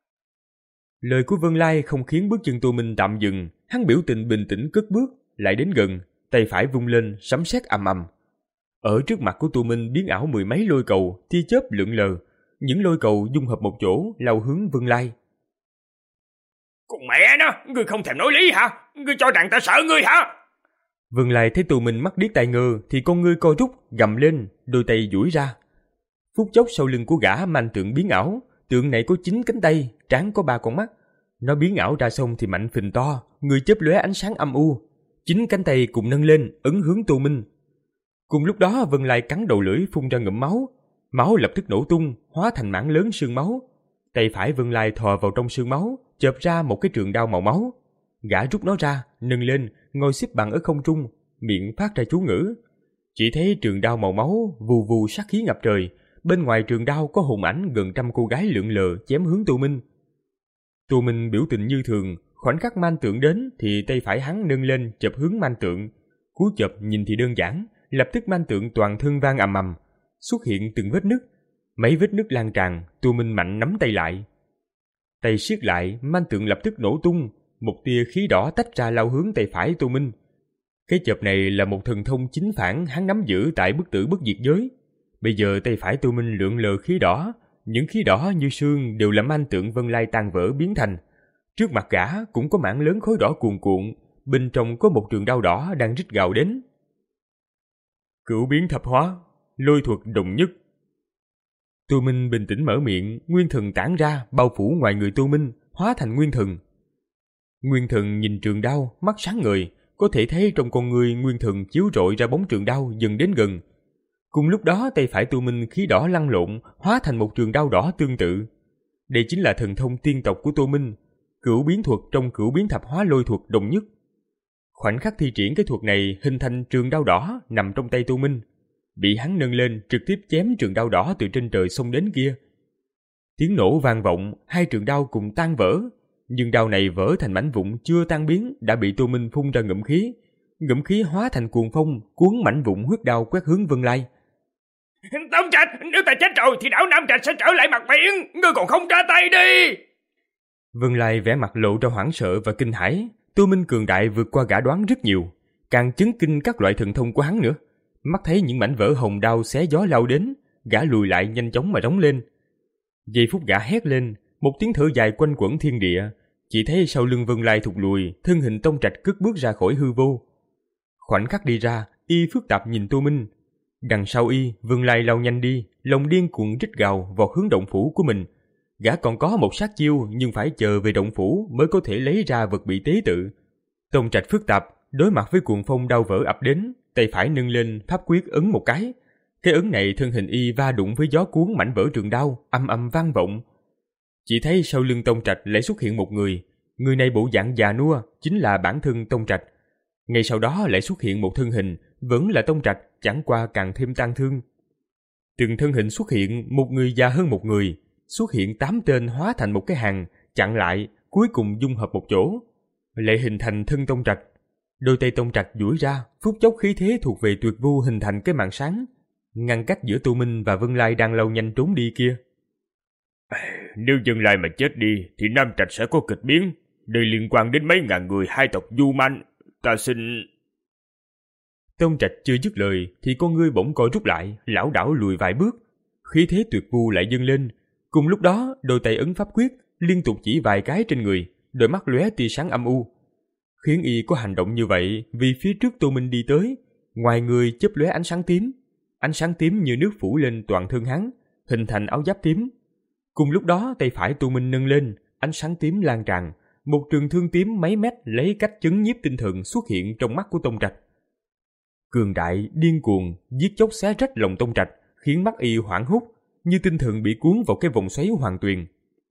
Lời của Vân Lai không khiến bước chân Tô Minh tạm dừng, hắn biểu tình bình tĩnh cất bước, lại đến gần, tay phải vung lên, sấm sét ầm ầm. Ở trước mặt của Tô Minh biến ảo mười mấy lôi cầu, tia chớp lượn lờ, những lôi cầu dung hợp một chỗ, lao hướng Vân Lai. Con mẹ nó, ngươi không thèm nói lý hả? Ngươi cho rằng ta sợ ngươi hả? Vân Lai thấy Tô Minh mắt điếc tai ngơ thì con ngươi co rút, gầm lên, đôi tay duỗi ra. Phút chốc sau lưng của gã manh tượng biến ảo, tượng này có chín cánh tay, trán có ba con mắt. Nó biến ảo ra xong thì mạnh phình to, người chớp lóe ánh sáng âm u. Chín cánh tay cùng nâng lên, ấn hướng Tô Minh. Cùng lúc đó Vân Lai cắn đầu lưỡi phun ra ngụm máu, máu lập tức nổ tung, hóa thành mảng lớn sương máu. Tay phải Vân Lai thò vào trong sương máu, chộp ra một cái trường đao màu máu. Gã rút nó ra, nâng lên, ngồi xếp bằng ở không trung, miệng phát ra chú ngữ. Chỉ thấy trường đao màu máu vù vù sát khí ngập trời, bên ngoài trường đao có hồn ảnh gần trăm cô gái lượn lờ chém hướng Tô Minh. Tô Minh biểu tình như thường, khoảnh khắc man tượng đến thì tay phải hắn nâng lên chộp hướng man tượng. Cú chộp nhìn thì đơn giản, lập tức man tượng toàn thân vang ầm ầm, xuất hiện từng vết nứt. Mấy vết nứt lan tràn, Tô Minh mạnh nắm tay lại. Tay siết lại, man tượng lập tức nổ tung, một tia khí đỏ tách ra lao hướng tay phải Tô Minh. Cái chộp này là một thần thông chính phản hắn nắm giữ tại bức tử bất diệt giới. Bây giờ tay phải Tô Minh lượn lờ khí đỏ, những khí đỏ như sương đều làm man tượng Vân Lai tan vỡ biến thành. Trước mặt gã cũng có mảng lớn khối đỏ cuồn cuộn, bên trong có một trường đao đỏ đang rít gào đến. Cửu biến thập hóa, lôi thuật đồng nhất. Tô Minh bình tĩnh mở miệng, nguyên thần tản ra, bao phủ ngoài người Tô Minh, hóa thành nguyên thần. Nguyên thần nhìn trường đao, mắt sáng ngời, có thể thấy trong con người nguyên thần chiếu rọi ra bóng trường đao dần đến gần. Cùng lúc đó tay phải Tô Minh khí đỏ lăn lộn, hóa thành một trường đao đỏ tương tự. Đây chính là thần thông tiên tộc của Tô Minh, cửu biến thuật trong cửu biến thập hóa lôi thuật đồng nhất. Khoảnh khắc thi triển cái thuật này hình thành trường đao đỏ nằm trong tay Tô Minh, bị hắn nâng lên trực tiếp chém trường đao đỏ từ trên trời xông đến kia. Tiếng nổ vang vọng, hai trường đao cùng tan vỡ, nhưng đao này vỡ thành mảnh vụn chưa tan biến đã bị Tô Minh phun ra ngụm khí. Ngụm khí hóa thành cuồng phong, cuốn mảnh vụn huyết đao quét hướng Vân Lai. Tông Trạch, nếu ta chết rồi thì đảo Nam Trạch sẽ trở lại mặt biển, ngươi còn không ra tay đi. Vân Lai vẻ mặt lộ ra hoảng sợ và kinh hãi. Tô Minh cường đại vượt qua gã đoán rất nhiều, càng chấn kinh các loại thần thông của hắn nữa. Mắt thấy những mảnh vỡ hồng đao xé gió lao đến, gã lùi lại nhanh chóng mà rống lên. Giây phút gã hét lên, một tiếng thở dài quanh quẩn thiên địa, chỉ thấy sau lưng Vân Lai thụt lùi, thân hình Tông Trạch cất bước ra khỏi hư vô. Khoảnh khắc đi ra, y phức tạp nhìn Tô Minh. Đằng sau y, Vân Lai lao nhanh đi, lòng điên cuồng rít gào vọt hướng động phủ của mình. Gã còn có một sát chiêu nhưng phải chờ về động phủ mới có thể lấy ra vật bị tế tự. Tông Trạch phức tạp, đối mặt với cuồng phong đau vỡ ập đến, tay phải nâng lên pháp quyết ấn một cái. Cái ấn này thân hình y va đụng với gió cuốn mảnh vỡ trường đao, âm âm vang vọng. Chỉ thấy sau lưng Tông Trạch lại xuất hiện một người, người này bộ dạng già nua, chính là bản thân Tông Trạch. Ngay sau đó lại xuất hiện một thân hình, vẫn là Tông Trạch, chẳng qua càng thêm tang thương. Từng thân hình xuất hiện, một người già hơn một người, xuất hiện tám tên hóa thành một cái hàng, chặn lại, cuối cùng dung hợp một chỗ, lại hình thành thân Tông Trạch. Đôi tay Tông Trạch duỗi ra, phút chốc khí thế thuộc về Tuyệt Vu hình thành cái màn sáng, ngăn cách giữa Tô Minh và Vân Lai đang lao nhanh trốn đi kia. Nếu Vân Lai mà chết đi thì Nam Trạch sẽ có kịch biến. Đây liên quan đến mấy ngàn người hai tộc Du Man. Ta xin... Tông Trạch chưa dứt lời thì con ngươi bỗng co rút lại, lảo đảo lùi vài bước. Khí thế Tuyệt Vu lại dâng lên. Cùng lúc đó, đôi tay ấn pháp quyết liên tục chỉ vài cái trên người, đôi mắt lóe tia sáng âm u. Khiến y có hành động như vậy vì phía trước Tô Minh đi tới, ngoài người chớp lóe ánh sáng tím. Ánh sáng tím như nước phủ lên toàn thân hắn, hình thành áo giáp tím. Cùng lúc đó, tay phải Tô Minh nâng lên, ánh sáng tím lan tràn, một trường thương tím mấy mét lấy cách chấn nhiếp tinh thần xuất hiện trong mắt của Tông Trạch. Cường đại, điên cuồng, giết chóc xé rách lòng Tông Trạch, khiến mắt y hoảng hốt, như tinh thần bị cuốn vào cái vòng xoáy hoàng tuyền.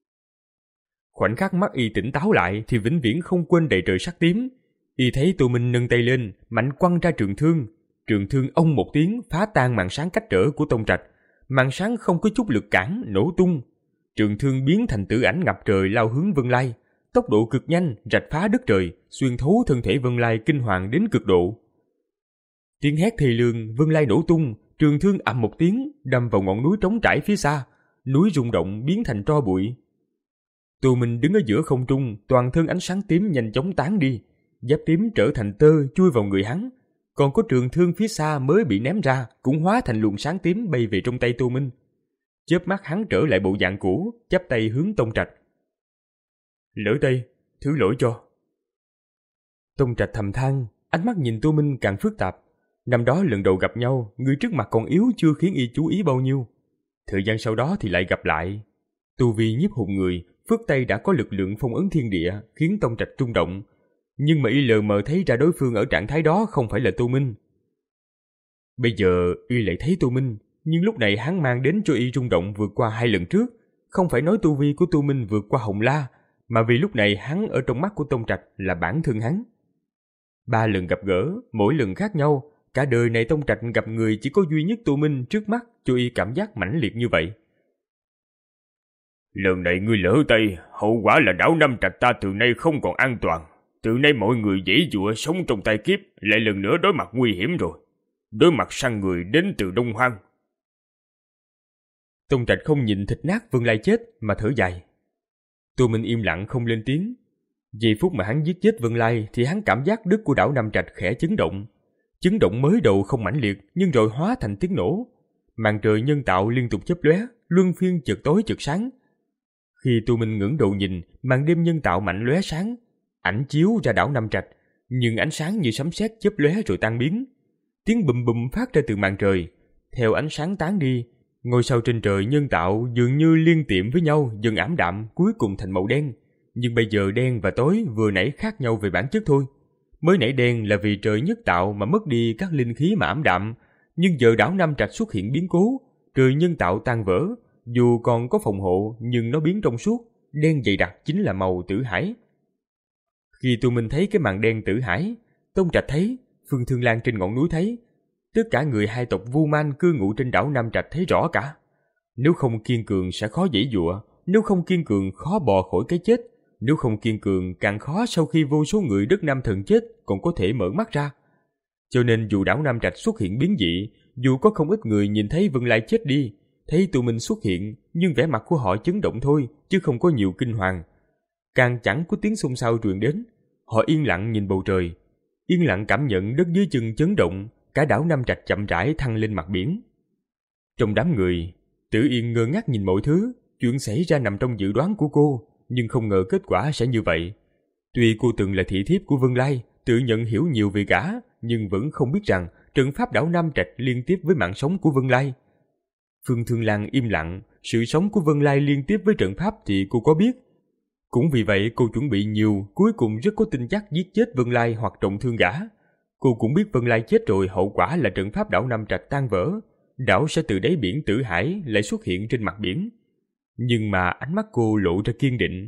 Khoảnh khắc mắt y tỉnh táo lại thì vĩnh viễn không quên đầy trời sắc tím. Y thấy Tô Minh nâng tay lên, mạnh quăng ra trường thương. Trường thương ông một tiếng phá tan màn sáng cách trở của Tông Trạch. Màn sáng không có chút lực cản, nổ tung. Trường thương biến thành tử ảnh ngập trời lao hướng Vân Lai. Tốc độ cực nhanh, rạch phá đất trời, xuyên thấu thân thể Vân Lai kinh hoàng đến cực độ. Tiếng hét thê lương, Vân Lai nổ tung, trường thương ầm một tiếng, đâm vào ngọn núi trống trải phía xa. Núi rung động biến thành tro bụi. Tô Minh đứng ở giữa không trung, toàn thân ánh sáng tím nhanh chóng tán đi. Giáp tím trở thành tơ chui vào người hắn. Còn có trường thương phía xa mới bị ném ra, cũng hóa thành luồng sáng tím bay về trong tay Tô Minh. Chớp mắt hắn trở lại bộ dạng cũ, chắp tay hướng Tông Trạch. Lỡ tay, thứ lỗi cho. Tông Trạch thầm than, ánh mắt nhìn Tô Minh càng phức tạp. Năm đó lần đầu gặp nhau, người trước mặt còn yếu chưa khiến y chú ý bao nhiêu. Thời gian sau đó thì lại gặp lại. Tu vi nhiếp hồn người, phất tay đã có lực lượng phong ấn thiên địa, khiến Tông Trạch rung động. Nhưng mà y lờ mờ thấy ra đối phương ở trạng thái đó không phải là Tô Minh. Bây giờ y lại thấy Tô Minh, nhưng lúc này hắn mang đến cho y rung động vượt qua hai lần trước. Không phải nói tu vi của Tô Minh vượt qua Hồng La, mà vì lúc này hắn ở trong mắt của Tông Trạch là bản thân hắn. Ba lần gặp gỡ, mỗi lần khác nhau, cả đời này Tông Trạch gặp người chỉ có duy nhất Tô Minh trước mắt cho y cảm giác mãnh liệt như vậy. Lần này ngươi lỡ tay, hậu quả là đảo Nam Trạch ta từ nay không còn an toàn. Từ nay mọi người giãy giụa sống trong tay kiếp, lại lần nữa đối mặt nguy hiểm rồi. Đối mặt săn người đến từ Đông Hoang. Tông Trạch không nhìn thịt nát Vân Lai chết mà thở dài. Tô Minh im lặng không lên tiếng. Giây phút mà hắn giết chết Vân Lai thì hắn cảm giác đất của đảo Nam Trạch khẽ chấn động. Chấn động mới đầu không mãnh liệt nhưng rồi hóa thành tiếng nổ. Màn trời nhân tạo liên tục chớp lóe, luân phiên chợt tối chợt sáng. Khi Tô Minh ngẩng đầu nhìn, màn đêm nhân tạo mạnh lóe sáng, ảnh chiếu ra đảo Nam Trạch, nhưng ánh sáng như sấm sét chớp lóe rồi tan biến. Tiếng bùm bùm phát ra từ màn trời. Theo ánh sáng tán đi, ngôi sao trên trời nhân tạo dường như liên tiệm với nhau, dần ảm đạm, cuối cùng thành màu đen. Nhưng bây giờ đen và tối vừa nãy khác nhau về bản chất thôi. Mới nãy đen là vì trời nhất tạo mà mất đi các linh khí mà ảm đạm, nhưng giờ đảo Nam Trạch xuất hiện biến cố, trời nhân tạo tan vỡ, dù còn có phòng hộ nhưng nó biến trong suốt, đen dày đặc chính là màu tử hải. Khi Tô Minh thấy cái màn đen tử hải, Tông Trạch thấy, Phương Thương Lan trên ngọn núi thấy, tất cả người hai tộc Vu Man cư ngụ trên đảo Nam Trạch thấy rõ cả. Nếu không kiên cường sẽ khó giãy giụa, nếu không kiên cường khó bò khỏi cái chết, nếu không kiên cường càng khó sau khi vô số người đất Nam Thần chết còn có thể mở mắt ra. Cho nên dù đảo Nam Trạch xuất hiện biến dị, dù có không ít người nhìn thấy Vân Lai chết đi, thấy Tô Minh xuất hiện, nhưng vẻ mặt của họ chấn động thôi, chứ không có nhiều kinh hoàng. Càng chẳng có tiếng xôn xao truyền đến, họ yên lặng nhìn bầu trời, yên lặng cảm nhận đất dưới chân chấn động, cả đảo Nam Trạch chậm rãi thăng lên mặt biển. Trong đám người, Tử Yên ngơ ngác nhìn mọi thứ, chuyện xảy ra nằm trong dự đoán của cô, nhưng không ngờ kết quả sẽ như vậy. Tuy cô từng là thị thiếp của Vân Lai, tự nhận hiểu nhiều về gã, nhưng vẫn không biết rằng trận pháp đảo Nam Trạch liên tiếp với mạng sống của Vân Lai. Phương Thương Lan im lặng, sự sống của Vân Lai liên tiếp với trận pháp thì cô có biết. Cũng vì vậy cô chuẩn bị nhiều, cuối cùng rất có tin chắc giết chết Vân Lai hoặc trọng thương gã. Cô cũng biết Vân Lai chết rồi hậu quả là trận pháp đảo Nam Trạch tan vỡ, đảo sẽ từ đáy biển Tử Hải lại xuất hiện trên mặt biển. Nhưng mà ánh mắt cô lộ ra kiên định.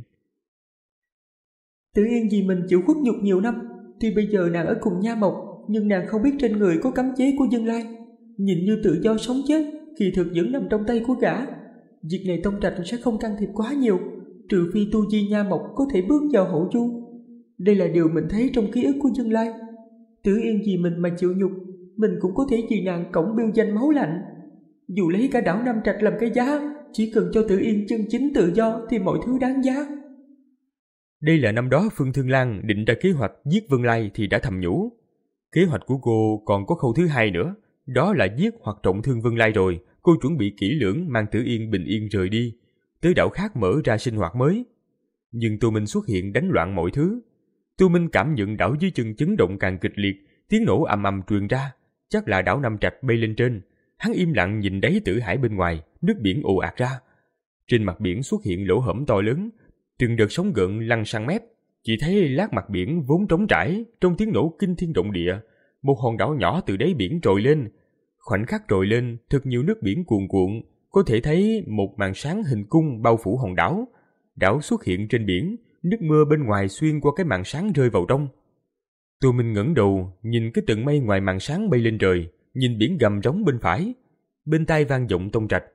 Tử Yên vì mình chịu khuất nhục nhiều năm, tuy bây giờ nàng ở cùng Nha Mộc, nhưng nàng không biết trên người có cấm chế của Vân Lai. Nhìn như tự do sống chết, kỳ thực vẫn nằm trong tay của gã. Việc này Tông Trạch sẽ không can thiệp quá nhiều, trừ phi tu vi Nha Mộc có thể bước vào hậu chu. Đây là điều mình thấy trong ký ức của Dương Lai. Tử Yên vì mình mà chịu nhục, mình cũng có thể vì nàng cổng biêu danh máu lạnh. Dù lấy cả đảo Nam Trạch làm cái giá, chỉ cần cho Tử Yên chân chính tự do thì mọi thứ đáng giá. Đây là năm đó Phương Thương Lan định ra kế hoạch giết Vân Lai thì đã thầm nhủ. Kế hoạch của cô còn có khâu thứ hai nữa, đó là giết hoặc trọng thương Vân Lai rồi, cô chuẩn bị kỹ lưỡng mang Tử Yên bình yên rời đi, tới đảo khác mở ra sinh hoạt mới. Nhưng Tô Minh xuất hiện đánh loạn mọi thứ. Tô Minh cảm nhận đảo dưới chân chấn động càng kịch liệt, tiếng nổ ầm ầm truyền ra, chắc là đảo Nam Trạch bay lên trên. Hắn im lặng nhìn đáy tử hải bên ngoài, nước biển ồ ạt ra. Trên mặt biển xuất hiện lỗ hổng to lớn, từng đợt sóng gợn lăn sang mép. Chỉ thấy lát mặt biển vốn trống trải, trong tiếng nổ kinh thiên động địa, một hòn đảo nhỏ từ đáy biển trồi lên. Khoảnh khắc trồi lên, thật nhiều nước biển cuồn cuộn, có thể thấy một màn sáng hình cung bao phủ hòn đảo. Đảo xuất hiện trên biển, nước mưa bên ngoài xuyên qua cái màn sáng rơi vào trong. Tô Minh ngẩng đầu, nhìn cái tầng mây ngoài màn sáng bay lên trời, nhìn biển gầm rống bên phải. Bên tai vang vọng Tông Trạch.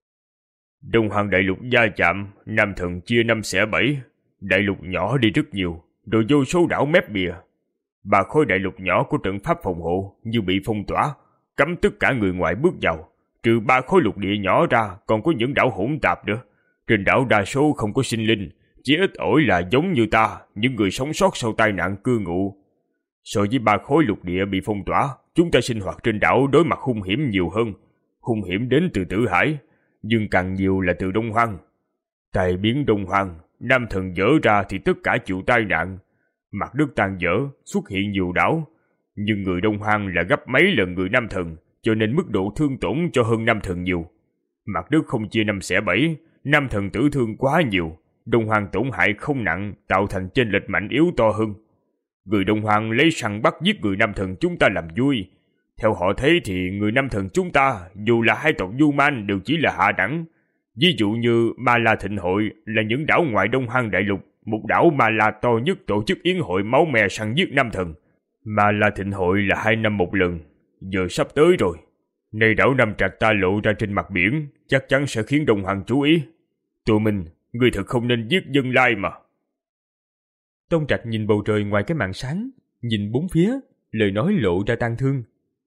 Đông Hoàng đại lục va chạm, Nam Thần chia năm xẻ bảy, đại lục nhỏ đi rất nhiều, rồi vô số đảo mép bìa. Ba khối đại lục nhỏ của trận pháp phòng hộ như bị phong tỏa, cấm tất cả người ngoài bước vào. Trừ ba khối lục địa nhỏ ra, còn có những đảo hỗn tạp nữa. Trên đảo đa số không có sinh linh, chỉ ít ỏi là giống như ta, những người sống sót sau tai nạn cư ngụ. So với ba khối lục địa bị phong tỏa, chúng ta sinh hoạt trên đảo đối mặt hung hiểm nhiều hơn. Hung hiểm đến từ Tử Hải, nhưng càng nhiều là từ Đông Hoang. Tại biến Đông Hoang, Nam Thần dỡ ra thì tất cả chịu tai nạn. Mặt đất tan vỡ, xuất hiện nhiều đảo. Nhưng người Đông Hoang là gấp mấy lần người Nam Thần, cho nên mức độ thương tổn cho hơn Nam Thần nhiều. Mặt đất không chia năm xẻ bảy, Nam Thần tử thương quá nhiều. Đông Hoang tổn hại không nặng, tạo thành chênh lệch mạnh yếu to hơn. Người Đông Hoang lấy săn bắt giết người Nam Thần chúng ta làm vui. Theo họ thấy thì người Nam Thần chúng ta, dù là hai tộc Du Man đều chỉ là hạ đẳng. Ví dụ như Ma La Thịnh Hội là những đảo ngoài Đông Hoang đại lục, một đảo Ma La to nhất tổ chức yến hội máu me săn giết Nam Thần. Ma La Thịnh Hội là hai năm một lần, giờ sắp tới rồi. Nay đảo Nam Trạch ta lộ ra trên mặt biển, chắc chắn sẽ khiến Đông Hoang chú ý. Tô Minh, ngươi thật không nên giết Dân Lai mà. Tông Trạch nhìn bầu trời ngoài cái màn sáng, nhìn bốn phía, lời nói lộ ra tang thương.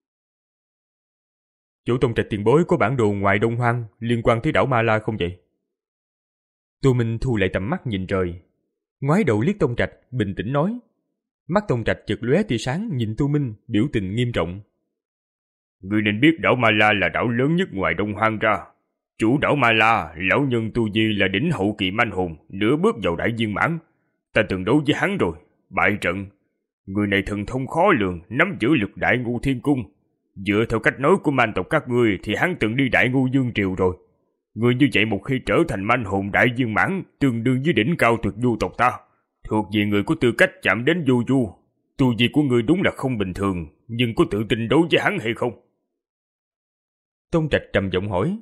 Chỗ Tông Trạch tiền bối có bản đồ ngoài Đông Hoang liên quan tới đảo Ma La không vậy? Tô Minh thu lại tầm mắt nhìn trời, ngoái đầu liếc Tông Trạch, bình tĩnh nói. Mắt Tông Trạch chợt lóe tia sáng nhìn Tô Minh, biểu tình nghiêm trọng. Ngươi nên biết đảo Ma La là đảo lớn nhất ngoài Đông Hoang ra. Chủ đảo Ma La, lão nhân tu vi là đỉnh hậu kỳ manh hồn, nửa bước vào đại viên mãn. Ta từng đấu với hắn rồi, bại trận. Người này thần thông khó lường, nắm giữ lực đại ngu thiên cung. Dựa theo cách nói của man tộc các ngươi thì hắn từng đi đại ngu dương triều rồi. Người như vậy một khi trở thành manh hồn đại viên mãn, tương đương với đỉnh cao tuyệt du tộc ta, thuộc về người có tư cách chạm đến du du. Tu vi của ngươi đúng là không bình thường, nhưng có tự tin đấu với hắn hay không? Tông Trạch trầm giọng hỏi.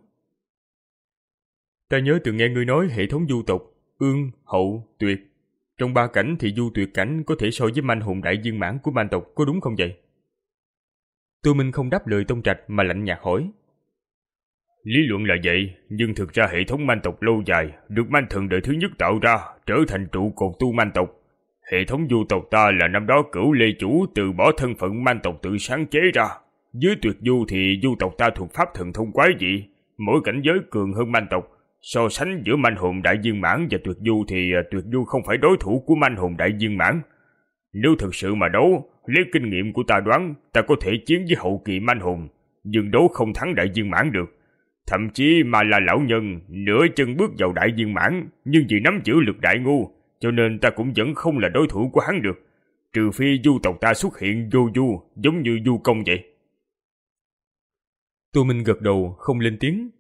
Ta nhớ từng nghe ngươi nói hệ thống du tộc ương, hậu, tuyệt. Trong ba cảnh thì du tuyệt cảnh có thể so với manh hồn đại viên mãn của man tộc, có đúng không vậy? Tô Minh không đáp lời Tông Trạch mà lạnh nhạt hỏi. Lý luận là vậy, nhưng thực ra hệ thống man tộc lâu dài được man thần đời thứ nhất tạo ra, trở thành trụ cột tu man tộc. Hệ thống du tộc ta là năm đó Cửu Lê Chủ từ bỏ thân phận man tộc tự sáng chế ra. Dưới tuyệt du thì du tộc ta thuộc pháp thần thông quái dị, mỗi cảnh giới cường hơn man tộc. So sánh giữa manh hồn đại viên mãn và tuyệt du thì tuyệt du không phải đối thủ của manh hồn đại viên mãn. Nếu thực sự mà đấu, lấy kinh nghiệm của ta đoán, ta có thể chiến với hậu kỳ manh hồn, nhưng đấu không thắng đại viên mãn được. Thậm chí mà là lão nhân, nửa chân bước vào đại viên mãn, nhưng vì nắm giữ lực đại ngu, cho nên ta cũng vẫn không là đối thủ của hắn được. Trừ phi du tộc ta xuất hiện vô du, giống như du công vậy. Tô Minh gật đầu, không lên tiếng.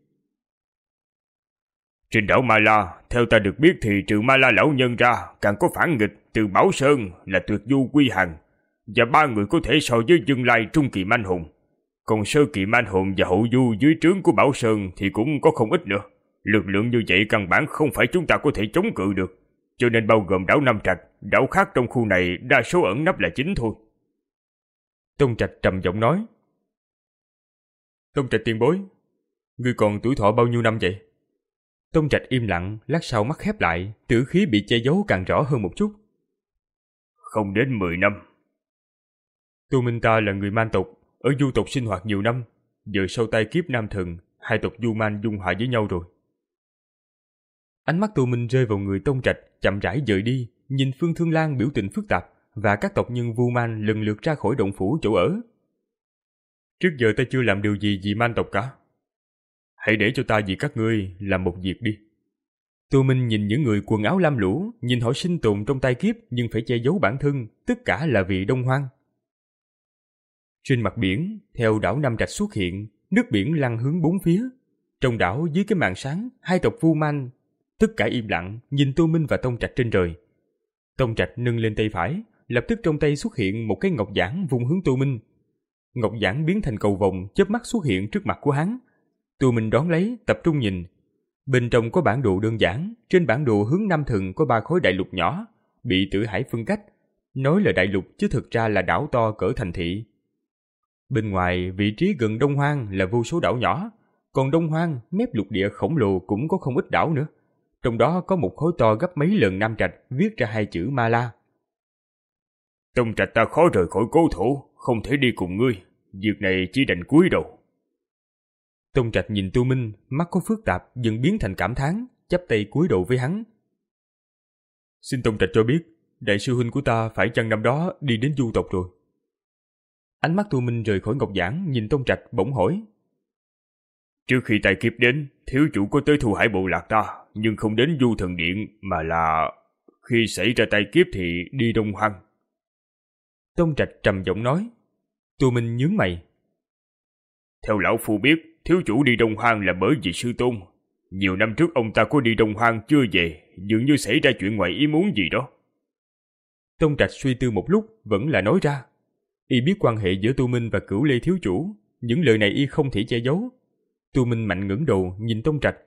Trên đảo Ma La, theo ta được biết thì trừ Ma La lão nhân ra, càng có phản nghịch từ Bảo Sơn là tuyệt du Quy Hằng, và ba người có thể so với Dân Lai trung kỳ manh hồn. Còn sơ kỳ manh hồn và hậu du dưới trướng của Bảo Sơn thì cũng có không ít nữa. Lực lượng như vậy căn bản không phải chúng ta có thể chống cự được, cho nên bao gồm đảo Nam Trạch, đảo khác trong khu này đa số ẩn nấp là chính thôi. Tông Trạch trầm giọng nói. Tông Trạch tiền bối, Ngươi còn tuổi thọ bao nhiêu năm vậy? Tông Trạch im lặng, lát sau mắt khép lại, tử khí bị che giấu càng rõ hơn một chút. Không đến mười năm. Tô Minh ta là người Man tộc, ở du tộc sinh hoạt nhiều năm, giờ sau tai kiếp nam thần, hai tộc du man dung hòa với nhau rồi. Ánh mắt Tô Minh rơi vào người Tông Trạch, chậm rãi dời đi, nhìn Phương Thương Lan biểu tình phức tạp và các tộc nhân Vu Man lần lượt ra khỏi động phủ chỗ ở. Trước giờ ta chưa làm điều gì vì Man tộc cả. Hãy để cho ta vì các ngươi làm một việc đi. Tô Minh nhìn những người quần áo lam lũ, nhìn họ sinh tồn trong tai kiếp nhưng phải che giấu bản thân, tất cả là vì Đông Hoang. Trên mặt biển, theo đảo Nam Trạch xuất hiện, nước biển lăn hướng bốn phía. Trong đảo dưới cái màn sáng, hai tộc Vu Man tất cả im lặng nhìn Tô Minh và Tông Trạch trên trời. Tông Trạch nâng lên tay phải, lập tức trong tay xuất hiện một cái ngọc giản vung hướng Tô Minh. Ngọc giản biến thành cầu vồng, chớp mắt xuất hiện trước mặt của hắn. Tô Minh đón lấy, tập trung nhìn. Bên trong có bản đồ đơn giản, trên bản đồ hướng Nam Thần có ba khối đại lục nhỏ, bị Tử Hải phân cách. Nói là đại lục chứ thực ra là đảo to cỡ thành thị. Bên ngoài, vị trí gần Đông Hoang là vô số đảo nhỏ, còn Đông Hoang, mép lục địa khổng lồ cũng có không ít đảo nữa. Trong đó có một khối to gấp mấy lần Nam Trạch, viết ra hai chữ Ma La. Tông Trạch ta khó rời khỏi cố thủ, không thể đi cùng ngươi, việc này chỉ đành cúi đầu. Tông Trạch nhìn Tô Minh, mắt có phức tạp dần biến thành cảm thán, chắp tay cúi đầu với hắn. Xin Tông Trạch cho biết, đại sư huynh của ta phải chăng năm đó đi đến du tộc rồi? Ánh mắt Tô Minh rời khỏi ngọc giản, nhìn Tông Trạch bỗng hỏi. Trước khi tai kiếp đến, thiếu chủ có tới Thu Hải bộ lạc ta, nhưng không đến Du Thần Điện, mà là khi xảy ra tai kiếp thì đi Đông Hoang. Tông Trạch trầm giọng nói. Tô Minh nhướng mày. Theo lão phu biết, thiếu chủ đi Đông Hoang là bởi vì sư tôn. Nhiều năm trước ông ta có đi Đông Hoang chưa về, dường như xảy ra chuyện ngoài ý muốn gì đó. Tông Trạch suy tư một lúc, vẫn là nói ra. Y biết quan hệ giữa Tô Minh và Cửu Lê thiếu chủ, những lời này y không thể che giấu. Tô Minh mạnh ngẩng đầu nhìn Tông Trạch.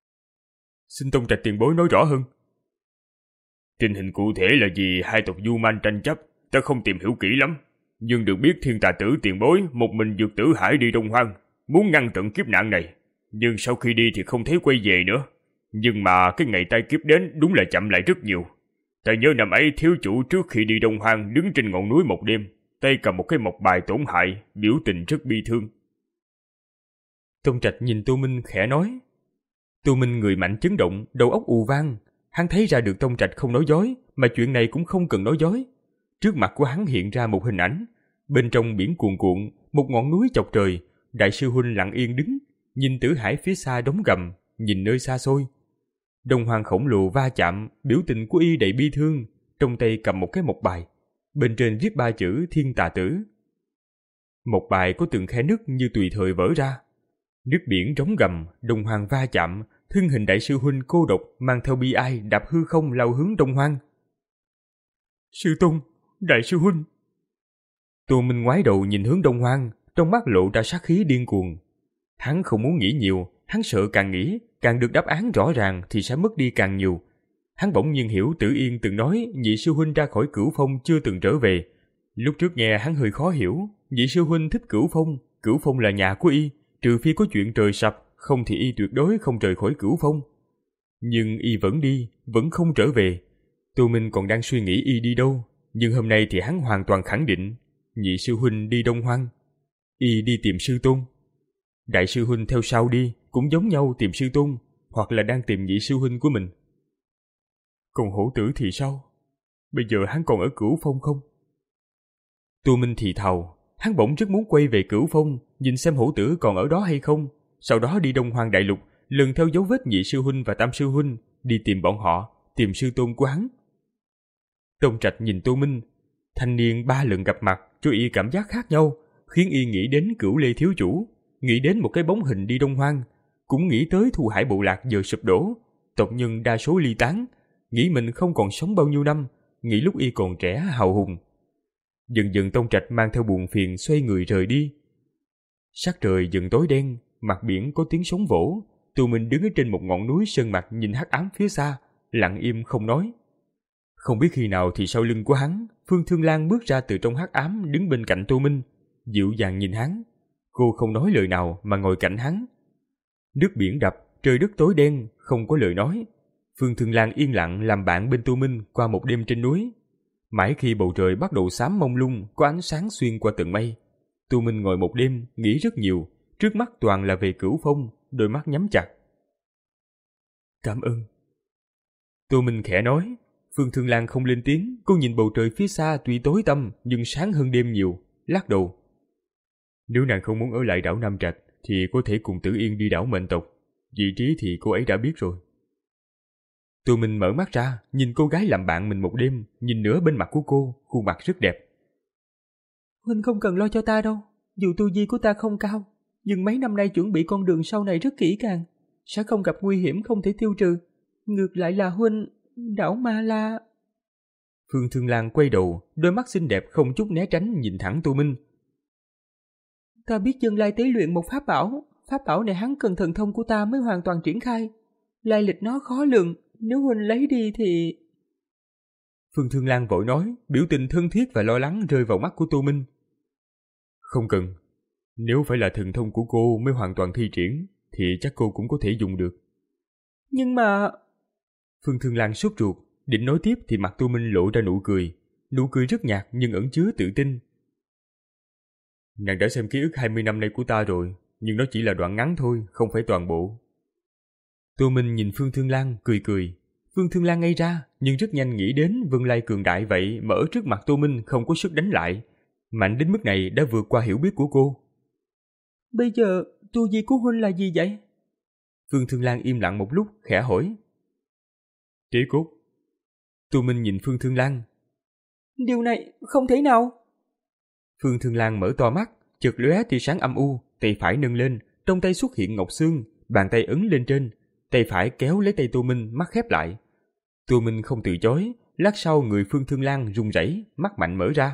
Xin Tông Trạch tiền bối nói rõ hơn. Tình hình cụ thể là vì hai tộc Du Man tranh chấp, ta không tìm hiểu kỹ lắm. Nhưng được biết Thiên Tà Tử tiền bối một mình vượt Tử Hải đi Đông Hoang, muốn ngăn chặn kiếp nạn này. Nhưng sau khi đi thì không thấy quay về nữa. Nhưng mà cái ngày tai kiếp đến đúng là chậm lại rất nhiều. Ta nhớ năm ấy thiếu chủ trước khi đi Đông Hoang đứng trên ngọn núi một đêm, tay cầm một cái mộc bài tổn hại, biểu tình rất bi thương. Tông Trạch nhìn Tô Minh khẽ nói. Tô Minh người mạnh chấn động, đầu óc ù vang. Hắn thấy ra được Tông Trạch không nói dối, mà chuyện này cũng không cần nói dối. Trước mặt của hắn hiện ra một hình ảnh. Bên trong biển cuồn cuộn, một ngọn núi chọc trời, đại sư huynh lặng yên đứng, nhìn Tử Hải phía xa đóng gầm, nhìn nơi xa xôi. Đông Hoang khổng lồ va chạm, biểu tình của y đầy bi thương, trong tay cầm một cái mộc bài. Bên trên viết ba chữ Thiên Tà Tử. Mộc bài có từng khe nứt như tùy thời vỡ ra. Nước biển rống gầm, Đông Hoang va chạm, thân hình đại sư huynh cô độc mang theo bi ai đạp hư không lao hướng Đông Hoang. Sư Tôn, đại sư huynh. Tô Minh ngoái đầu nhìn hướng Đông Hoang, trong mắt lộ ra sát khí điên cuồng. Hắn không muốn nghĩ nhiều, hắn sợ càng nghĩ, càng được đáp án rõ ràng thì sẽ mất đi càng nhiều. Hắn bỗng nhiên hiểu Tử Yên từng nói nhị sư huynh ra khỏi Cửu Phong chưa từng trở về. Lúc trước nghe hắn hơi khó hiểu, nhị sư huynh thích Cửu Phong, Cửu Phong là nhà của y, trừ phi có chuyện trời sập, không thì y tuyệt đối không rời khỏi Cửu Phong. Nhưng y vẫn đi, vẫn không trở về. Tô Minh còn đang suy nghĩ y đi đâu, nhưng hôm nay thì hắn hoàn toàn khẳng định, nhị sư huynh đi Đông Hoang, y đi tìm sư tôn. Đại sư huynh theo sau đi, cũng giống nhau tìm sư tôn, hoặc là đang tìm nhị sư huynh của mình. Còn hổ tử thì sao? Bây giờ hắn còn ở Cửu Phong không? Tô Minh thì thào, hắn bỗng rất muốn quay về Cửu Phong, nhìn xem hổ tử còn ở đó hay không, sau đó đi Đông Hoang đại lục, lần theo dấu vết nhị sư huynh và tam sư huynh, đi tìm bọn họ, tìm sư tôn của hắn. Tông Trạch nhìn Tô Minh, thanh niên ba lần gặp mặt cho y cảm giác khác nhau, khiến y nghĩ đến Cửu Lê thiếu chủ, nghĩ đến một cái bóng hình đi Đông Hoang, cũng nghĩ tới Thu Hải bộ lạc giờ sụp đổ, tộc nhân đa số ly tán, nghĩ mình không còn sống bao nhiêu năm, nghĩ lúc y còn trẻ hào hùng. Dần dần Tông Trạch mang theo buồn phiền xoay người rời đi. Sắc trời dần tối đen, mặt biển có tiếng sóng vỗ, Tô Minh đứng ở trên một ngọn núi sơn mạch nhìn hắc ám phía xa, lặng im không nói. Không biết khi nào thì sau lưng của hắn, Phương Thương Lan bước ra từ trong hắc ám đứng bên cạnh Tô Minh, dịu dàng nhìn hắn. Cô không nói lời nào mà ngồi cạnh hắn. Nước biển đập, trời đất tối đen, không có lời nói. Phương Thương Lan yên lặng làm bạn bên Tô Minh qua một đêm trên núi. Mãi khi bầu trời bắt đầu xám mông lung, có ánh sáng xuyên qua tầng mây, Tô Minh ngồi một đêm, nghĩ rất nhiều, trước mắt toàn là về Cửu Phong, đôi mắt nhắm chặt. Cảm ơn. Tô Minh khẽ nói. Phương Thương Lan không lên tiếng, cô nhìn bầu trời phía xa tuy tối tăm nhưng sáng hơn đêm nhiều, lắc đầu. Nếu nàng không muốn ở lại đảo Nam Trạch thì có thể cùng Tử Yên đi đảo Mệnh Tộc, vị trí thì cô ấy đã biết rồi. Tô Minh mở mắt ra, nhìn cô gái làm bạn mình một đêm, nhìn nửa bên mặt của cô, khuôn mặt rất đẹp. Huynh không cần lo cho ta đâu, dù tu vi của ta không cao, nhưng mấy năm nay chuẩn bị con đường sau này rất kỹ càng, sẽ không gặp nguy hiểm không thể tiêu trừ. Ngược lại là huynh, đảo Ma La... Phương Thương Lan quay đầu, đôi mắt xinh đẹp không chút né tránh nhìn thẳng Tô Minh. Ta biết Dân Lai tế luyện một pháp bảo, pháp bảo này hắn cần thần thông của ta mới hoàn toàn triển khai. Lai lịch nó khó lường, nếu huynh lấy đi thì... Phương Thương Lan vội nói, biểu tình thân thiết và lo lắng rơi vào mắt của Tô Minh. Không cần, nếu phải là thần thông của cô mới hoàn toàn thi triển, thì chắc cô cũng có thể dùng được. Nhưng mà... Phương Thương Lan sốt ruột, định nói tiếp thì mặt Tô Minh lộ ra nụ cười. Nụ cười rất nhạt nhưng ẩn chứa tự tin. Nàng đã xem ký ức hai mươi năm nay của ta rồi, nhưng nó chỉ là đoạn ngắn thôi, không phải toàn bộ. Tô Minh nhìn Phương Thương Lan, cười cười. Phương Thương Lan ngây ra, nhưng rất nhanh nghĩ đến Vân Lai cường đại vậy mà ở trước mặt Tô Minh không có sức đánh lại. Mạnh đến mức này đã vượt qua hiểu biết của cô. Bây giờ, tu vi của huynh là gì vậy? Phương Thương Lan im lặng một lúc, khẽ hỏi. Trí cốt. Tô Minh nhìn Phương Thương Lan. Điều này không thể nào. Phương Thương Lan mở to mắt, chợt lóe tia sáng âm u, tay phải nâng lên, trong tay xuất hiện ngọc xương, bàn tay ấn lên trên, tay phải kéo lấy tay Tô Minh, mắt khép lại. Tô Minh không từ chối, lát sau người Phương Thương Lan run rẩy, mắt mạnh mở ra.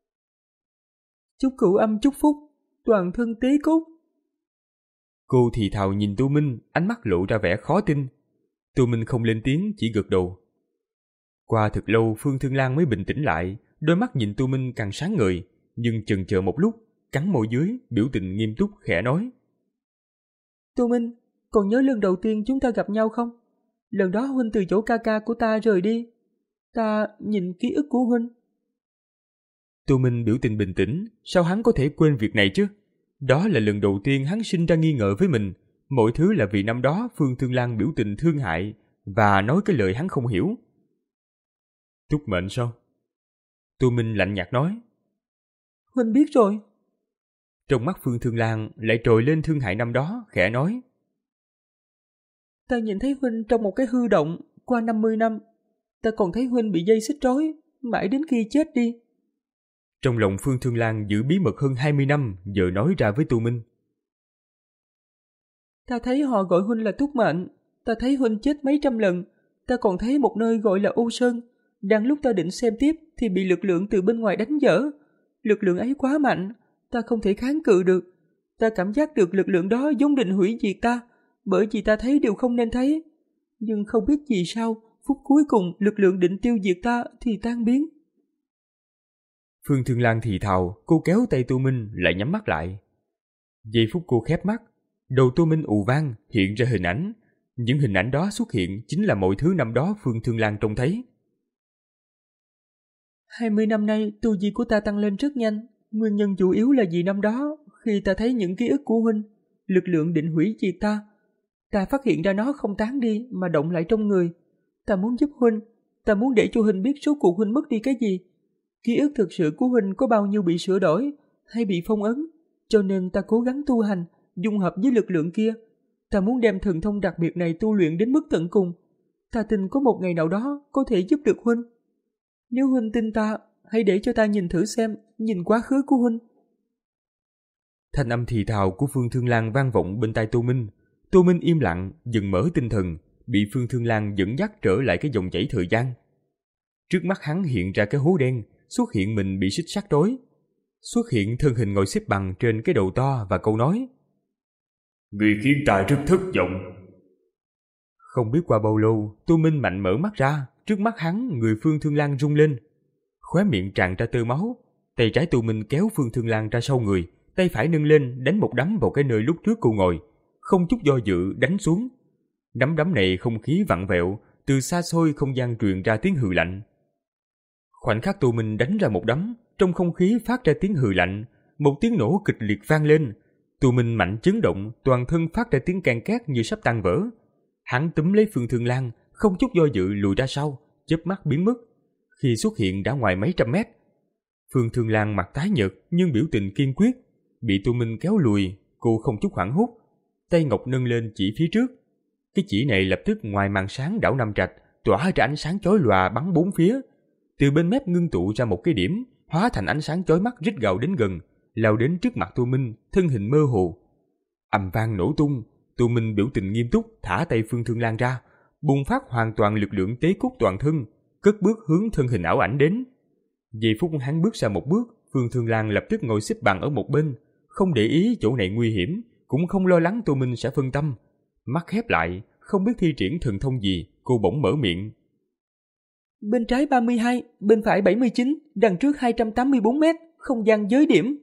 Chúc cửu âm chúc phúc, toàn thân tế cốt. Cô thì thào nhìn Tô Minh, ánh mắt lộ ra vẻ khó tin. Tô Minh không lên tiếng, chỉ gật đầu. Qua thật lâu Phương Thương Lan mới bình tĩnh lại, đôi mắt nhìn Tô Minh càng sáng ngời, nhưng chần chờ một lúc, cắn môi dưới, biểu tình nghiêm túc khẽ nói. Tô Minh, còn nhớ lần đầu tiên chúng ta gặp nhau không? Lần đó huynh từ chỗ ca ca của ta rời đi. Ta nhìn ký ức của huynh. Tô Minh biểu tình bình tĩnh, sao hắn có thể quên việc này chứ? Đó là lần đầu tiên hắn sinh ra nghi ngờ với mình. Mọi thứ là vì năm đó Phương Thương Lan biểu tình thương hại và nói cái lời hắn không hiểu. Túc mệnh sao? Tô Minh lạnh nhạt nói. Huynh biết rồi. Trong mắt Phương Thương Lan lại trồi lên thương hại năm đó, khẽ nói. Ta nhìn thấy huynh trong một cái hư động qua năm mươi năm. Ta còn thấy huynh bị dây xích trói mãi đến khi chết đi. Trong lòng Phương Thương Lan giữ bí mật hơn hai mươi năm, giờ nói ra với Tô Minh. Ta thấy họ gọi huynh là Túc Mệnh. Ta thấy huynh chết mấy trăm lần. Ta còn thấy một nơi gọi là U Sơn. Đang lúc ta định xem tiếp thì bị lực lượng từ bên ngoài đánh dở. Lực lượng ấy quá mạnh, ta không thể kháng cự được. Ta cảm giác được lực lượng đó giống định hủy diệt ta, bởi vì ta thấy điều không nên thấy. Nhưng không biết vì sao, phút cuối cùng lực lượng định tiêu diệt ta thì tan biến. Phương Thương Lan thì thào, cô kéo tay Tô Minh lại nhắm mắt lại. Giây phút cô khép mắt, đầu Tô Minh ù vang hiện ra hình ảnh. Những hình ảnh đó xuất hiện chính là mọi thứ năm đó Phương Thương Lan trông thấy. Hai mươi năm nay, tu vi của ta tăng lên rất nhanh. Nguyên nhân chủ yếu là vì năm đó, khi ta thấy những ký ức của huynh, lực lượng định hủy diệt ta. Ta phát hiện ra nó không tán đi mà động lại trong người. Ta muốn giúp huynh, ta muốn để cho huynh biết số cuộc huynh mất đi cái gì. Ký ức thực sự của huynh có bao nhiêu bị sửa đổi hay bị phong ấn. Cho nên ta cố gắng tu hành, dung hợp với lực lượng kia. Ta muốn đem thần thông đặc biệt này tu luyện đến mức tận cùng. Ta tin có một ngày nào đó có thể giúp được huynh. Nếu huynh tin ta, hãy để cho ta nhìn thử xem, nhìn quá khứ của huynh. Thanh âm thì thào của Phương Thương Lan vang vọng bên tai Tô Minh. Tô Minh im lặng, dần mở tinh thần, bị Phương Thương Lan dẫn dắt trở lại cái dòng chảy thời gian. Trước mắt hắn hiện ra cái hố đen, xuất hiện mình bị xích sắt trói. Xuất hiện thân hình ngồi xếp bằng trên cái đầu to và câu nói. Người khiến ta rất thất vọng. Không biết qua bao lâu, Tô Minh mạnh mở mắt ra, trước mắt hắn người Phương Thương Lan rung lên. Khóe miệng tràn ra tơ máu, tay trái Tô Minh kéo Phương Thương Lan ra sau người, tay phải nâng lên đánh một đấm vào cái nơi lúc trước cô ngồi. không chút do dự đánh xuống. Nắm đấm này không khí vặn vẹo, từ xa xôi không gian truyền ra tiếng hừ lạnh. Khoảnh khắc Tô Minh đánh ra một đấm, trong không khí phát ra tiếng hừ lạnh, một tiếng nổ kịch liệt vang lên. Tô Minh mạnh chấn động, toàn thân phát ra tiếng can két như sắp tan vỡ. Hắn túm lấy Phương Thương Lan, không chút do dự lùi ra sau, chớp mắt biến mất. Khi xuất hiện đã ngoài mấy trăm mét. Phương Thương Lan mặt tái nhợt nhưng biểu tình kiên quyết, bị Tô Minh kéo lùi, cô không chút hoảng hốt, tay ngọc nâng lên chỉ phía trước. Cái chỉ này lập tức ngoài màn sáng đảo Nam Trạch tỏa ra ánh sáng chói lòa bắn bốn phía. Từ bên mép ngưng tụ ra một cái điểm, hóa thành ánh sáng chói mắt rít gào đến gần, lao đến trước mặt Tô Minh, thân hình mơ hồ. Ầm vang nổ tung, Tô Minh biểu tình nghiêm túc thả tay Phương Thương Lan ra, bùng phát hoàn toàn lực lượng tế cốt toàn thân, cất bước hướng thân hình ảo ảnh đến. Giây phút hắn bước ra một bước, Phương Thương Lan lập tức ngồi xếp bằng ở một bên, không để ý chỗ này nguy hiểm, cũng không lo lắng Tô Minh sẽ phân tâm. Mắt khép lại, không biết thi triển thần thông gì, cô bỗng mở miệng. Bên trái ba mươi hai, bên phải bảy mươi chín, đằng trước hai trăm tám mươi bốn mét, không gian giới điểm.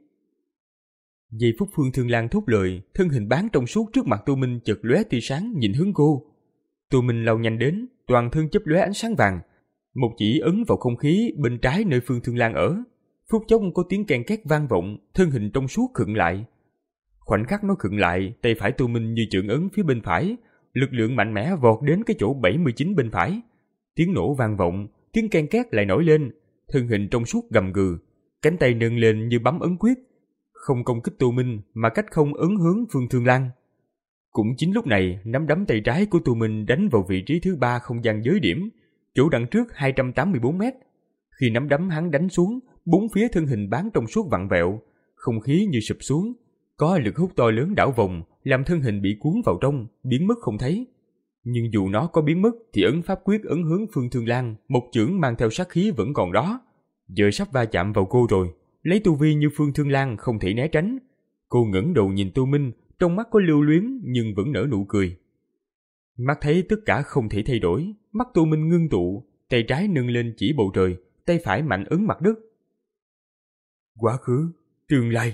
Giây phút Phương Thương Lan thốt lời, thân hình bán trong suốt trước mặt Tô Minh chợt lóe tia sáng nhìn hướng cô. Tô Minh lao nhanh đến, toàn thân chớp lóe ánh sáng vàng, một chỉ ấn vào không khí bên trái nơi Phương Thương Lan ở. Phút chốc có tiếng ken két vang vọng, thân hình trong suốt khựng lại. Khoảnh khắc nó khựng lại, tay phải Tô Minh như chưởng ấn phía bên phải, lực lượng mạnh mẽ vọt đến cái chỗ bảy mươi chín bên phải. Tiếng nổ vang vọng, tiếng ken két lại nổi lên, thân hình trong suốt gầm gừ, cánh tay nâng lên như bấm ấn quyết, không công kích Tô Minh mà cách không ấn hướng Phương Thương Lan. Cũng chính lúc này, nắm đấm tay trái của Tô Minh đánh vào vị trí thứ ba không gian giới điểm, chỗ đằng trước hai trăm tám mươi bốn mét. Khi nắm đấm hắn đánh xuống, bốn phía thân hình bán trong suốt vặn vẹo, không khí như sụp xuống, có lực hút to lớn đảo vòng, làm thân hình bị cuốn vào trong, biến mất không thấy. Nhưng dù nó có biến mất thì ấn pháp quyết ấn hướng Phương Thương Lan, một chưởng mang theo sát khí vẫn còn đó. Giờ sắp va chạm vào cô rồi, lấy tu vi như Phương Thương Lan không thể né tránh. Cô ngẩng đầu nhìn Tô Minh, trong mắt có lưu luyến nhưng vẫn nở nụ cười. Mắt thấy tất cả không thể thay đổi, mắt Tô Minh ngưng tụ, tay trái nâng lên chỉ bầu trời, tay phải mạnh ấn mặt đất. Quá khứ, tương lai.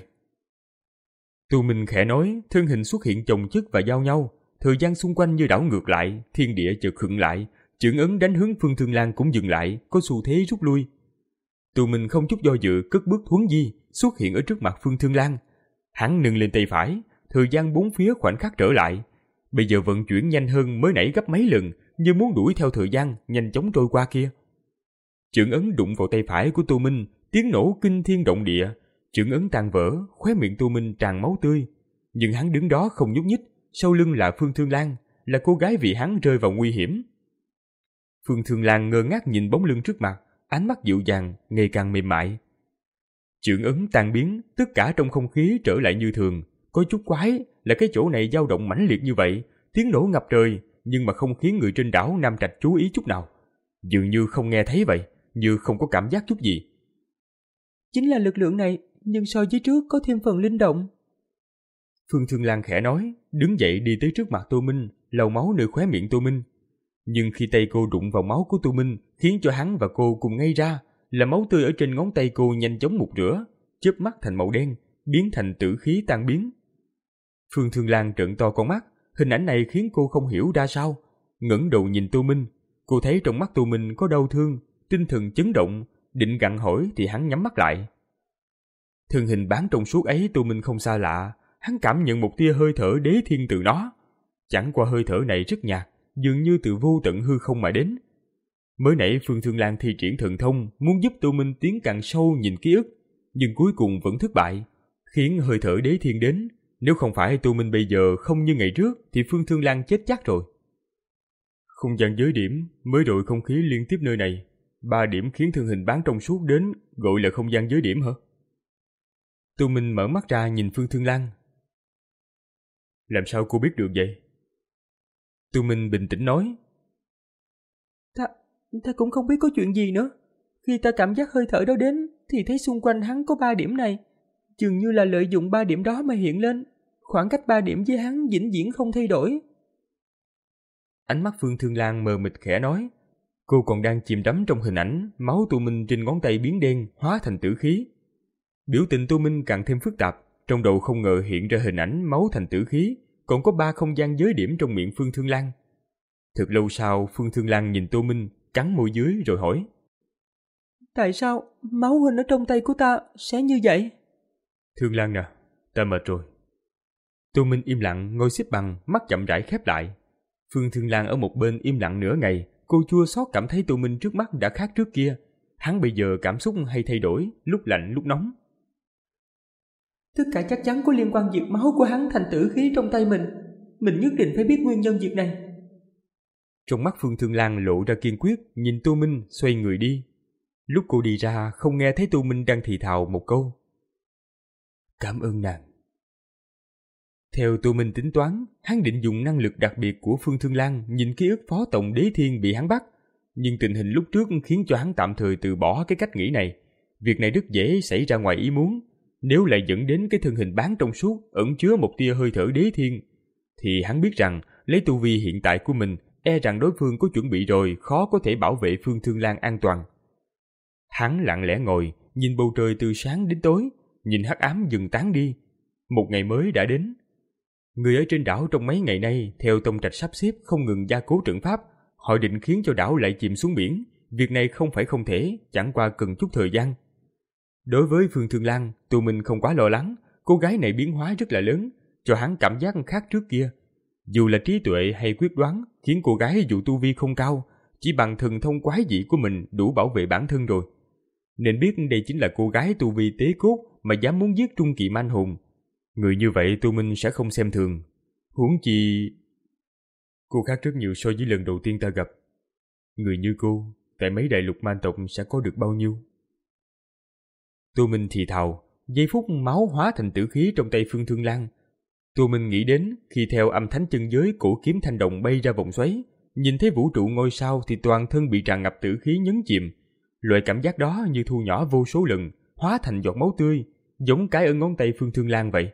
Tô Minh khẽ nói, thân hình xuất hiện chồng chất và giao nhau, thời gian xung quanh như đảo ngược lại, thiên địa chợt khựng lại, chưởng ấn đánh hướng Phương Thương Lan cũng dừng lại, có xu thế rút lui. Tô Minh không chút do dự cất bước thuấn di, xuất hiện ở trước mặt Phương Thương Lan. Hắn nâng lên tay phải, thời gian bốn phía khoảnh khắc trở lại. Bây giờ vận chuyển nhanh hơn mới nãy gấp mấy lần, như muốn đuổi theo thời gian nhanh chóng trôi qua kia. Chưởng ấn đụng vào tay phải của Tô Minh, tiếng nổ kinh thiên động địa, chưởng ấn tan vỡ, khóe miệng Tô Minh tràn máu tươi. Nhưng hắn đứng đó không nhúc nhích, sau lưng là Phương Thương Lan, là cô gái vì hắn rơi vào nguy hiểm. Phương Thương Lan ngơ ngác nhìn bóng lưng trước mặt, ánh mắt dịu dàng, ngày càng mềm mại. Chưởng ấn tan biến, tất cả trong không khí trở lại như thường. Có chút quái là cái chỗ này dao động mãnh liệt như vậy, tiếng nổ ngập trời, nhưng mà không khiến người trên đảo Nam Trạch chú ý chút nào. Dường như không nghe thấy vậy, như không có cảm giác chút gì. Chính là lực lượng này, nhưng so với trước có thêm phần linh động. Phương Thương Lan khẽ nói, đứng dậy đi tới trước mặt Tô Minh, lau máu nơi khóe miệng Tô Minh. Nhưng khi tay cô đụng vào máu của Tô Minh, khiến cho hắn và cô cùng ngay ra, là máu tươi ở trên ngón tay cô nhanh chóng mục rửa, chớp mắt thành màu đen, biến thành tử khí tan biến. Phương Thương Lan trợn to con mắt, hình ảnh này khiến cô không hiểu ra sao, ngẩng đầu nhìn Tô Minh, cô thấy trong mắt Tô Minh có đau thương, tinh thần chấn động, định gặng hỏi thì hắn nhắm mắt lại. Thân hình bán trong suốt ấy Tô Minh không xa lạ, hắn cảm nhận một tia hơi thở đế thiên từ nó. Chẳng qua hơi thở này rất nhạt, dường như từ vô tận hư không mà đến. Mới nãy Phương Thương Lan thi triển thần thông muốn giúp Tô Minh tiến càng sâu nhìn ký ức, nhưng cuối cùng vẫn thất bại, khiến hơi thở đế thiên đến. Nếu không phải Tô Minh bây giờ không như ngày trước thì Phương Thương Lan chết chắc rồi. Không gian giới điểm mới đổi không khí liên tiếp nơi này, ba điểm khiến thân hình bán trong suốt đến gọi là không gian giới điểm hả? Tô Minh mở mắt ra nhìn Phương Thương Lan. Làm sao cô biết được vậy? Tô Minh bình tĩnh nói. Ta, ta cũng không biết có chuyện gì nữa. Khi ta cảm giác hơi thở đó đến thì thấy xung quanh hắn có ba điểm này, dường như là lợi dụng ba điểm đó mà hiện lên. Khoảng cách ba điểm với hắn vĩnh viễn không thay đổi. Ánh mắt Phương Thương Lan mờ mịt khẽ nói. Cô còn đang chìm đắm trong hình ảnh máu Tô Minh trên ngón tay biến đen hóa thành tử khí. Biểu tình Tô Minh càng thêm phức tạp, trong đầu không ngờ hiện ra hình ảnh máu thành tử khí, còn có ba không gian giới điểm trong miệng Phương Thương Lan. Thật lâu sau, Phương Thương Lan nhìn Tô Minh, cắn môi dưới rồi hỏi. Tại sao máu huynh ở trong tay của ta sẽ như vậy? Thương Lan nè, ta mệt rồi. Tô Minh im lặng ngồi xếp bằng, mắt chậm rãi khép lại. Phương Thương Lan ở một bên im lặng nửa ngày, cô chua xót cảm thấy Tô Minh trước mắt đã khác trước kia. Hắn bây giờ cảm xúc hay thay đổi, lúc lạnh lúc nóng. Tất cả chắc chắn có liên quan việc máu của hắn thành tử khí trong tay mình. Mình nhất định phải biết nguyên nhân việc này. Trong mắt Phương Thương Lan lộ ra kiên quyết, nhìn Tô Minh xoay người đi. Lúc cô đi ra không nghe thấy Tô Minh đang thì thào một câu. Cảm ơn nàng. Theo Tô Minh tính toán, hắn định dùng năng lực đặc biệt của Phương Thương Lan nhìn ký ức Phó Tổng Đế Thiên bị hắn bắt. Nhưng tình hình lúc trước khiến cho hắn tạm thời từ bỏ cái cách nghĩ này. Việc này rất dễ xảy ra ngoài ý muốn. Nếu lại dẫn đến cái thân hình bán trong suốt ẩn chứa một tia hơi thở Đế Thiên, thì hắn biết rằng lấy tu vi hiện tại của mình, e rằng đối phương có chuẩn bị rồi, khó có thể bảo vệ Phương Thương Lan an toàn. Hắn lặng lẽ ngồi, nhìn bầu trời từ sáng đến tối, nhìn hắc ám dần tán đi. Một ngày mới đã đến. Người ở trên đảo trong mấy ngày nay, theo tông trạch sắp xếp không ngừng gia cố trận pháp, họ định khiến cho đảo lại chìm xuống biển. Việc này không phải không thể, chẳng qua cần chút thời gian. Đối với Phương Thương Lan, Tô Minh không quá lo lắng. Cô gái này biến hóa rất là lớn, cho hắn cảm giác khác trước kia. Dù là trí tuệ hay quyết đoán, khiến cô gái dù tu vi không cao, chỉ bằng thần thông quái dị của mình đủ bảo vệ bản thân rồi. Nên biết đây chính là cô gái tu vi tế cốt mà dám muốn giết trung kỳ manh hùng. Người như vậy Tô Minh sẽ không xem thường. Huống chi... Cô khác rất nhiều so với lần đầu tiên ta gặp. Người như cô, tại mấy đại lục man tộc sẽ có được bao nhiêu? Tô Minh thì thào, giây phút máu hóa thành tử khí trong tay Phương Thương Lan. Tô Minh nghĩ đến khi theo âm thánh chân giới cổ kiếm thanh đồng bay ra vòng xoáy, nhìn thấy vũ trụ ngôi sao thì toàn thân bị tràn ngập tử khí nhấn chìm. Loại cảm giác đó như thu nhỏ vô số lần, hóa thành giọt máu tươi, giống cái ở ngón tay Phương Thương Lan vậy.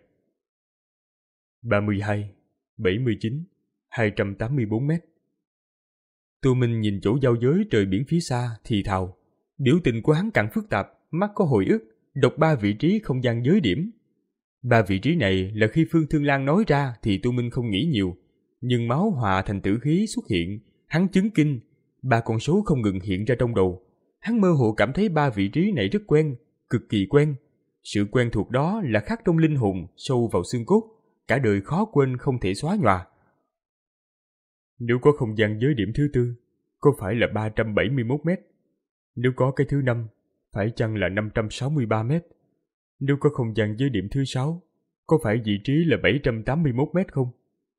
ba mươi hai, bảy mươi chín, hai trăm tám mươi bốn mét. Tô Minh nhìn chỗ giao giới trời biển phía xa thì thào. Biểu tình của hắn càng phức tạp, mắt có hồi ức, đọc ba vị trí không gian giới điểm. Ba vị trí này là khi Phương Thương Lan nói ra thì Tô Minh không nghĩ nhiều, nhưng máu hòa thành tử khí xuất hiện, hắn chứng kinh, ba con số không ngừng hiện ra trong đầu. Hắn mơ hồ cảm thấy ba vị trí này rất quen, cực kỳ quen. Sự quen thuộc đó là khắc trong linh hồn, sâu vào xương cốt, cả đời khó quên không thể xóa nhòa. Nếu có không gian giới điểm thứ tư, có phải là ba trăm bảy mươi mốt mét? Nếu có cái thứ năm, phải chăng là năm trăm sáu mươi ba mét? Nếu có không gian giới điểm thứ sáu, có phải vị trí là bảy trăm tám mươi mốt mét không?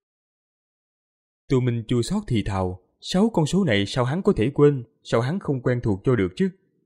Tô Minh chua xót thì thào, sáu con số này sao hắn có thể quên, sao hắn không quen thuộc cho được chứ?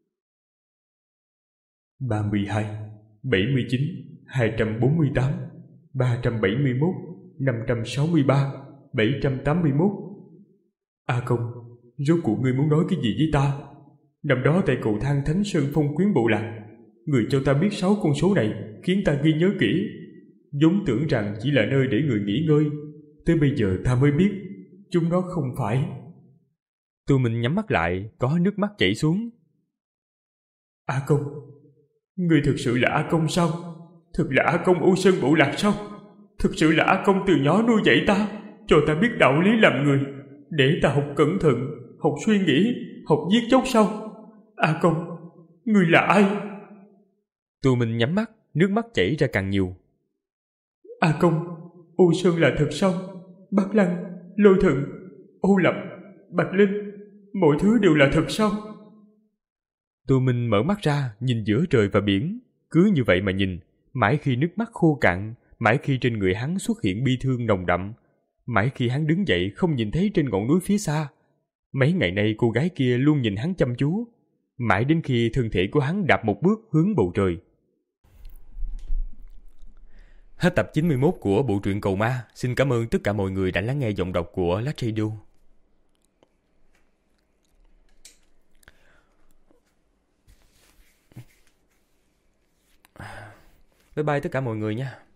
ba mươi hai, bảy mươi chín, hai trăm bốn mươi tám, ba trăm bảy mươi mốt, năm trăm sáu mươi ba, bảy trăm tám mươi mốt. A Công, rốt cuộc ngươi muốn nói cái gì với ta? Năm đó tại cầu thang Thánh Sơn Phong Quyến Bộ Lạc, người cho ta biết sáu con số này khiến ta ghi nhớ kỹ, vốn tưởng rằng chỉ là nơi để người nghỉ ngơi, tới bây giờ ta mới biết chúng nó không phải. Tôi mình nhắm mắt lại, có nước mắt chảy xuống. A Công, người thực sự là A Công sao? Thực là A Công U Sơn Bộ Lạc sao? Thực sự là A Công từ nhỏ nuôi dạy ta, cho ta biết đạo lý làm người, để ta học cẩn thận, học suy nghĩ, học giết chóc sao? A Công, người là ai? Tôi mình nhắm mắt, nước mắt chảy ra càng nhiều. A Công, U Sơn là thật sao? Bắc Lăng, Lôi Thần, Ô Lập, Bạch Linh, mọi thứ đều là thật sao? Tôi mình mở mắt ra, nhìn giữa trời và biển, cứ như vậy mà nhìn, mãi khi nước mắt khô cạn, mãi khi trên người hắn xuất hiện bi thương nồng đậm, mãi khi hắn đứng dậy không nhìn thấy trên ngọn núi phía xa. Mấy ngày nay cô gái kia luôn nhìn hắn chăm chú, mãi đến khi thân thể của hắn đạp một bước hướng bầu trời. Hết tập chín mươi mốt của bộ truyện Cầu Ma. Xin cảm ơn tất cả mọi người đã lắng nghe giọng đọc của Lát Radio. Bye bye tất cả mọi người nha.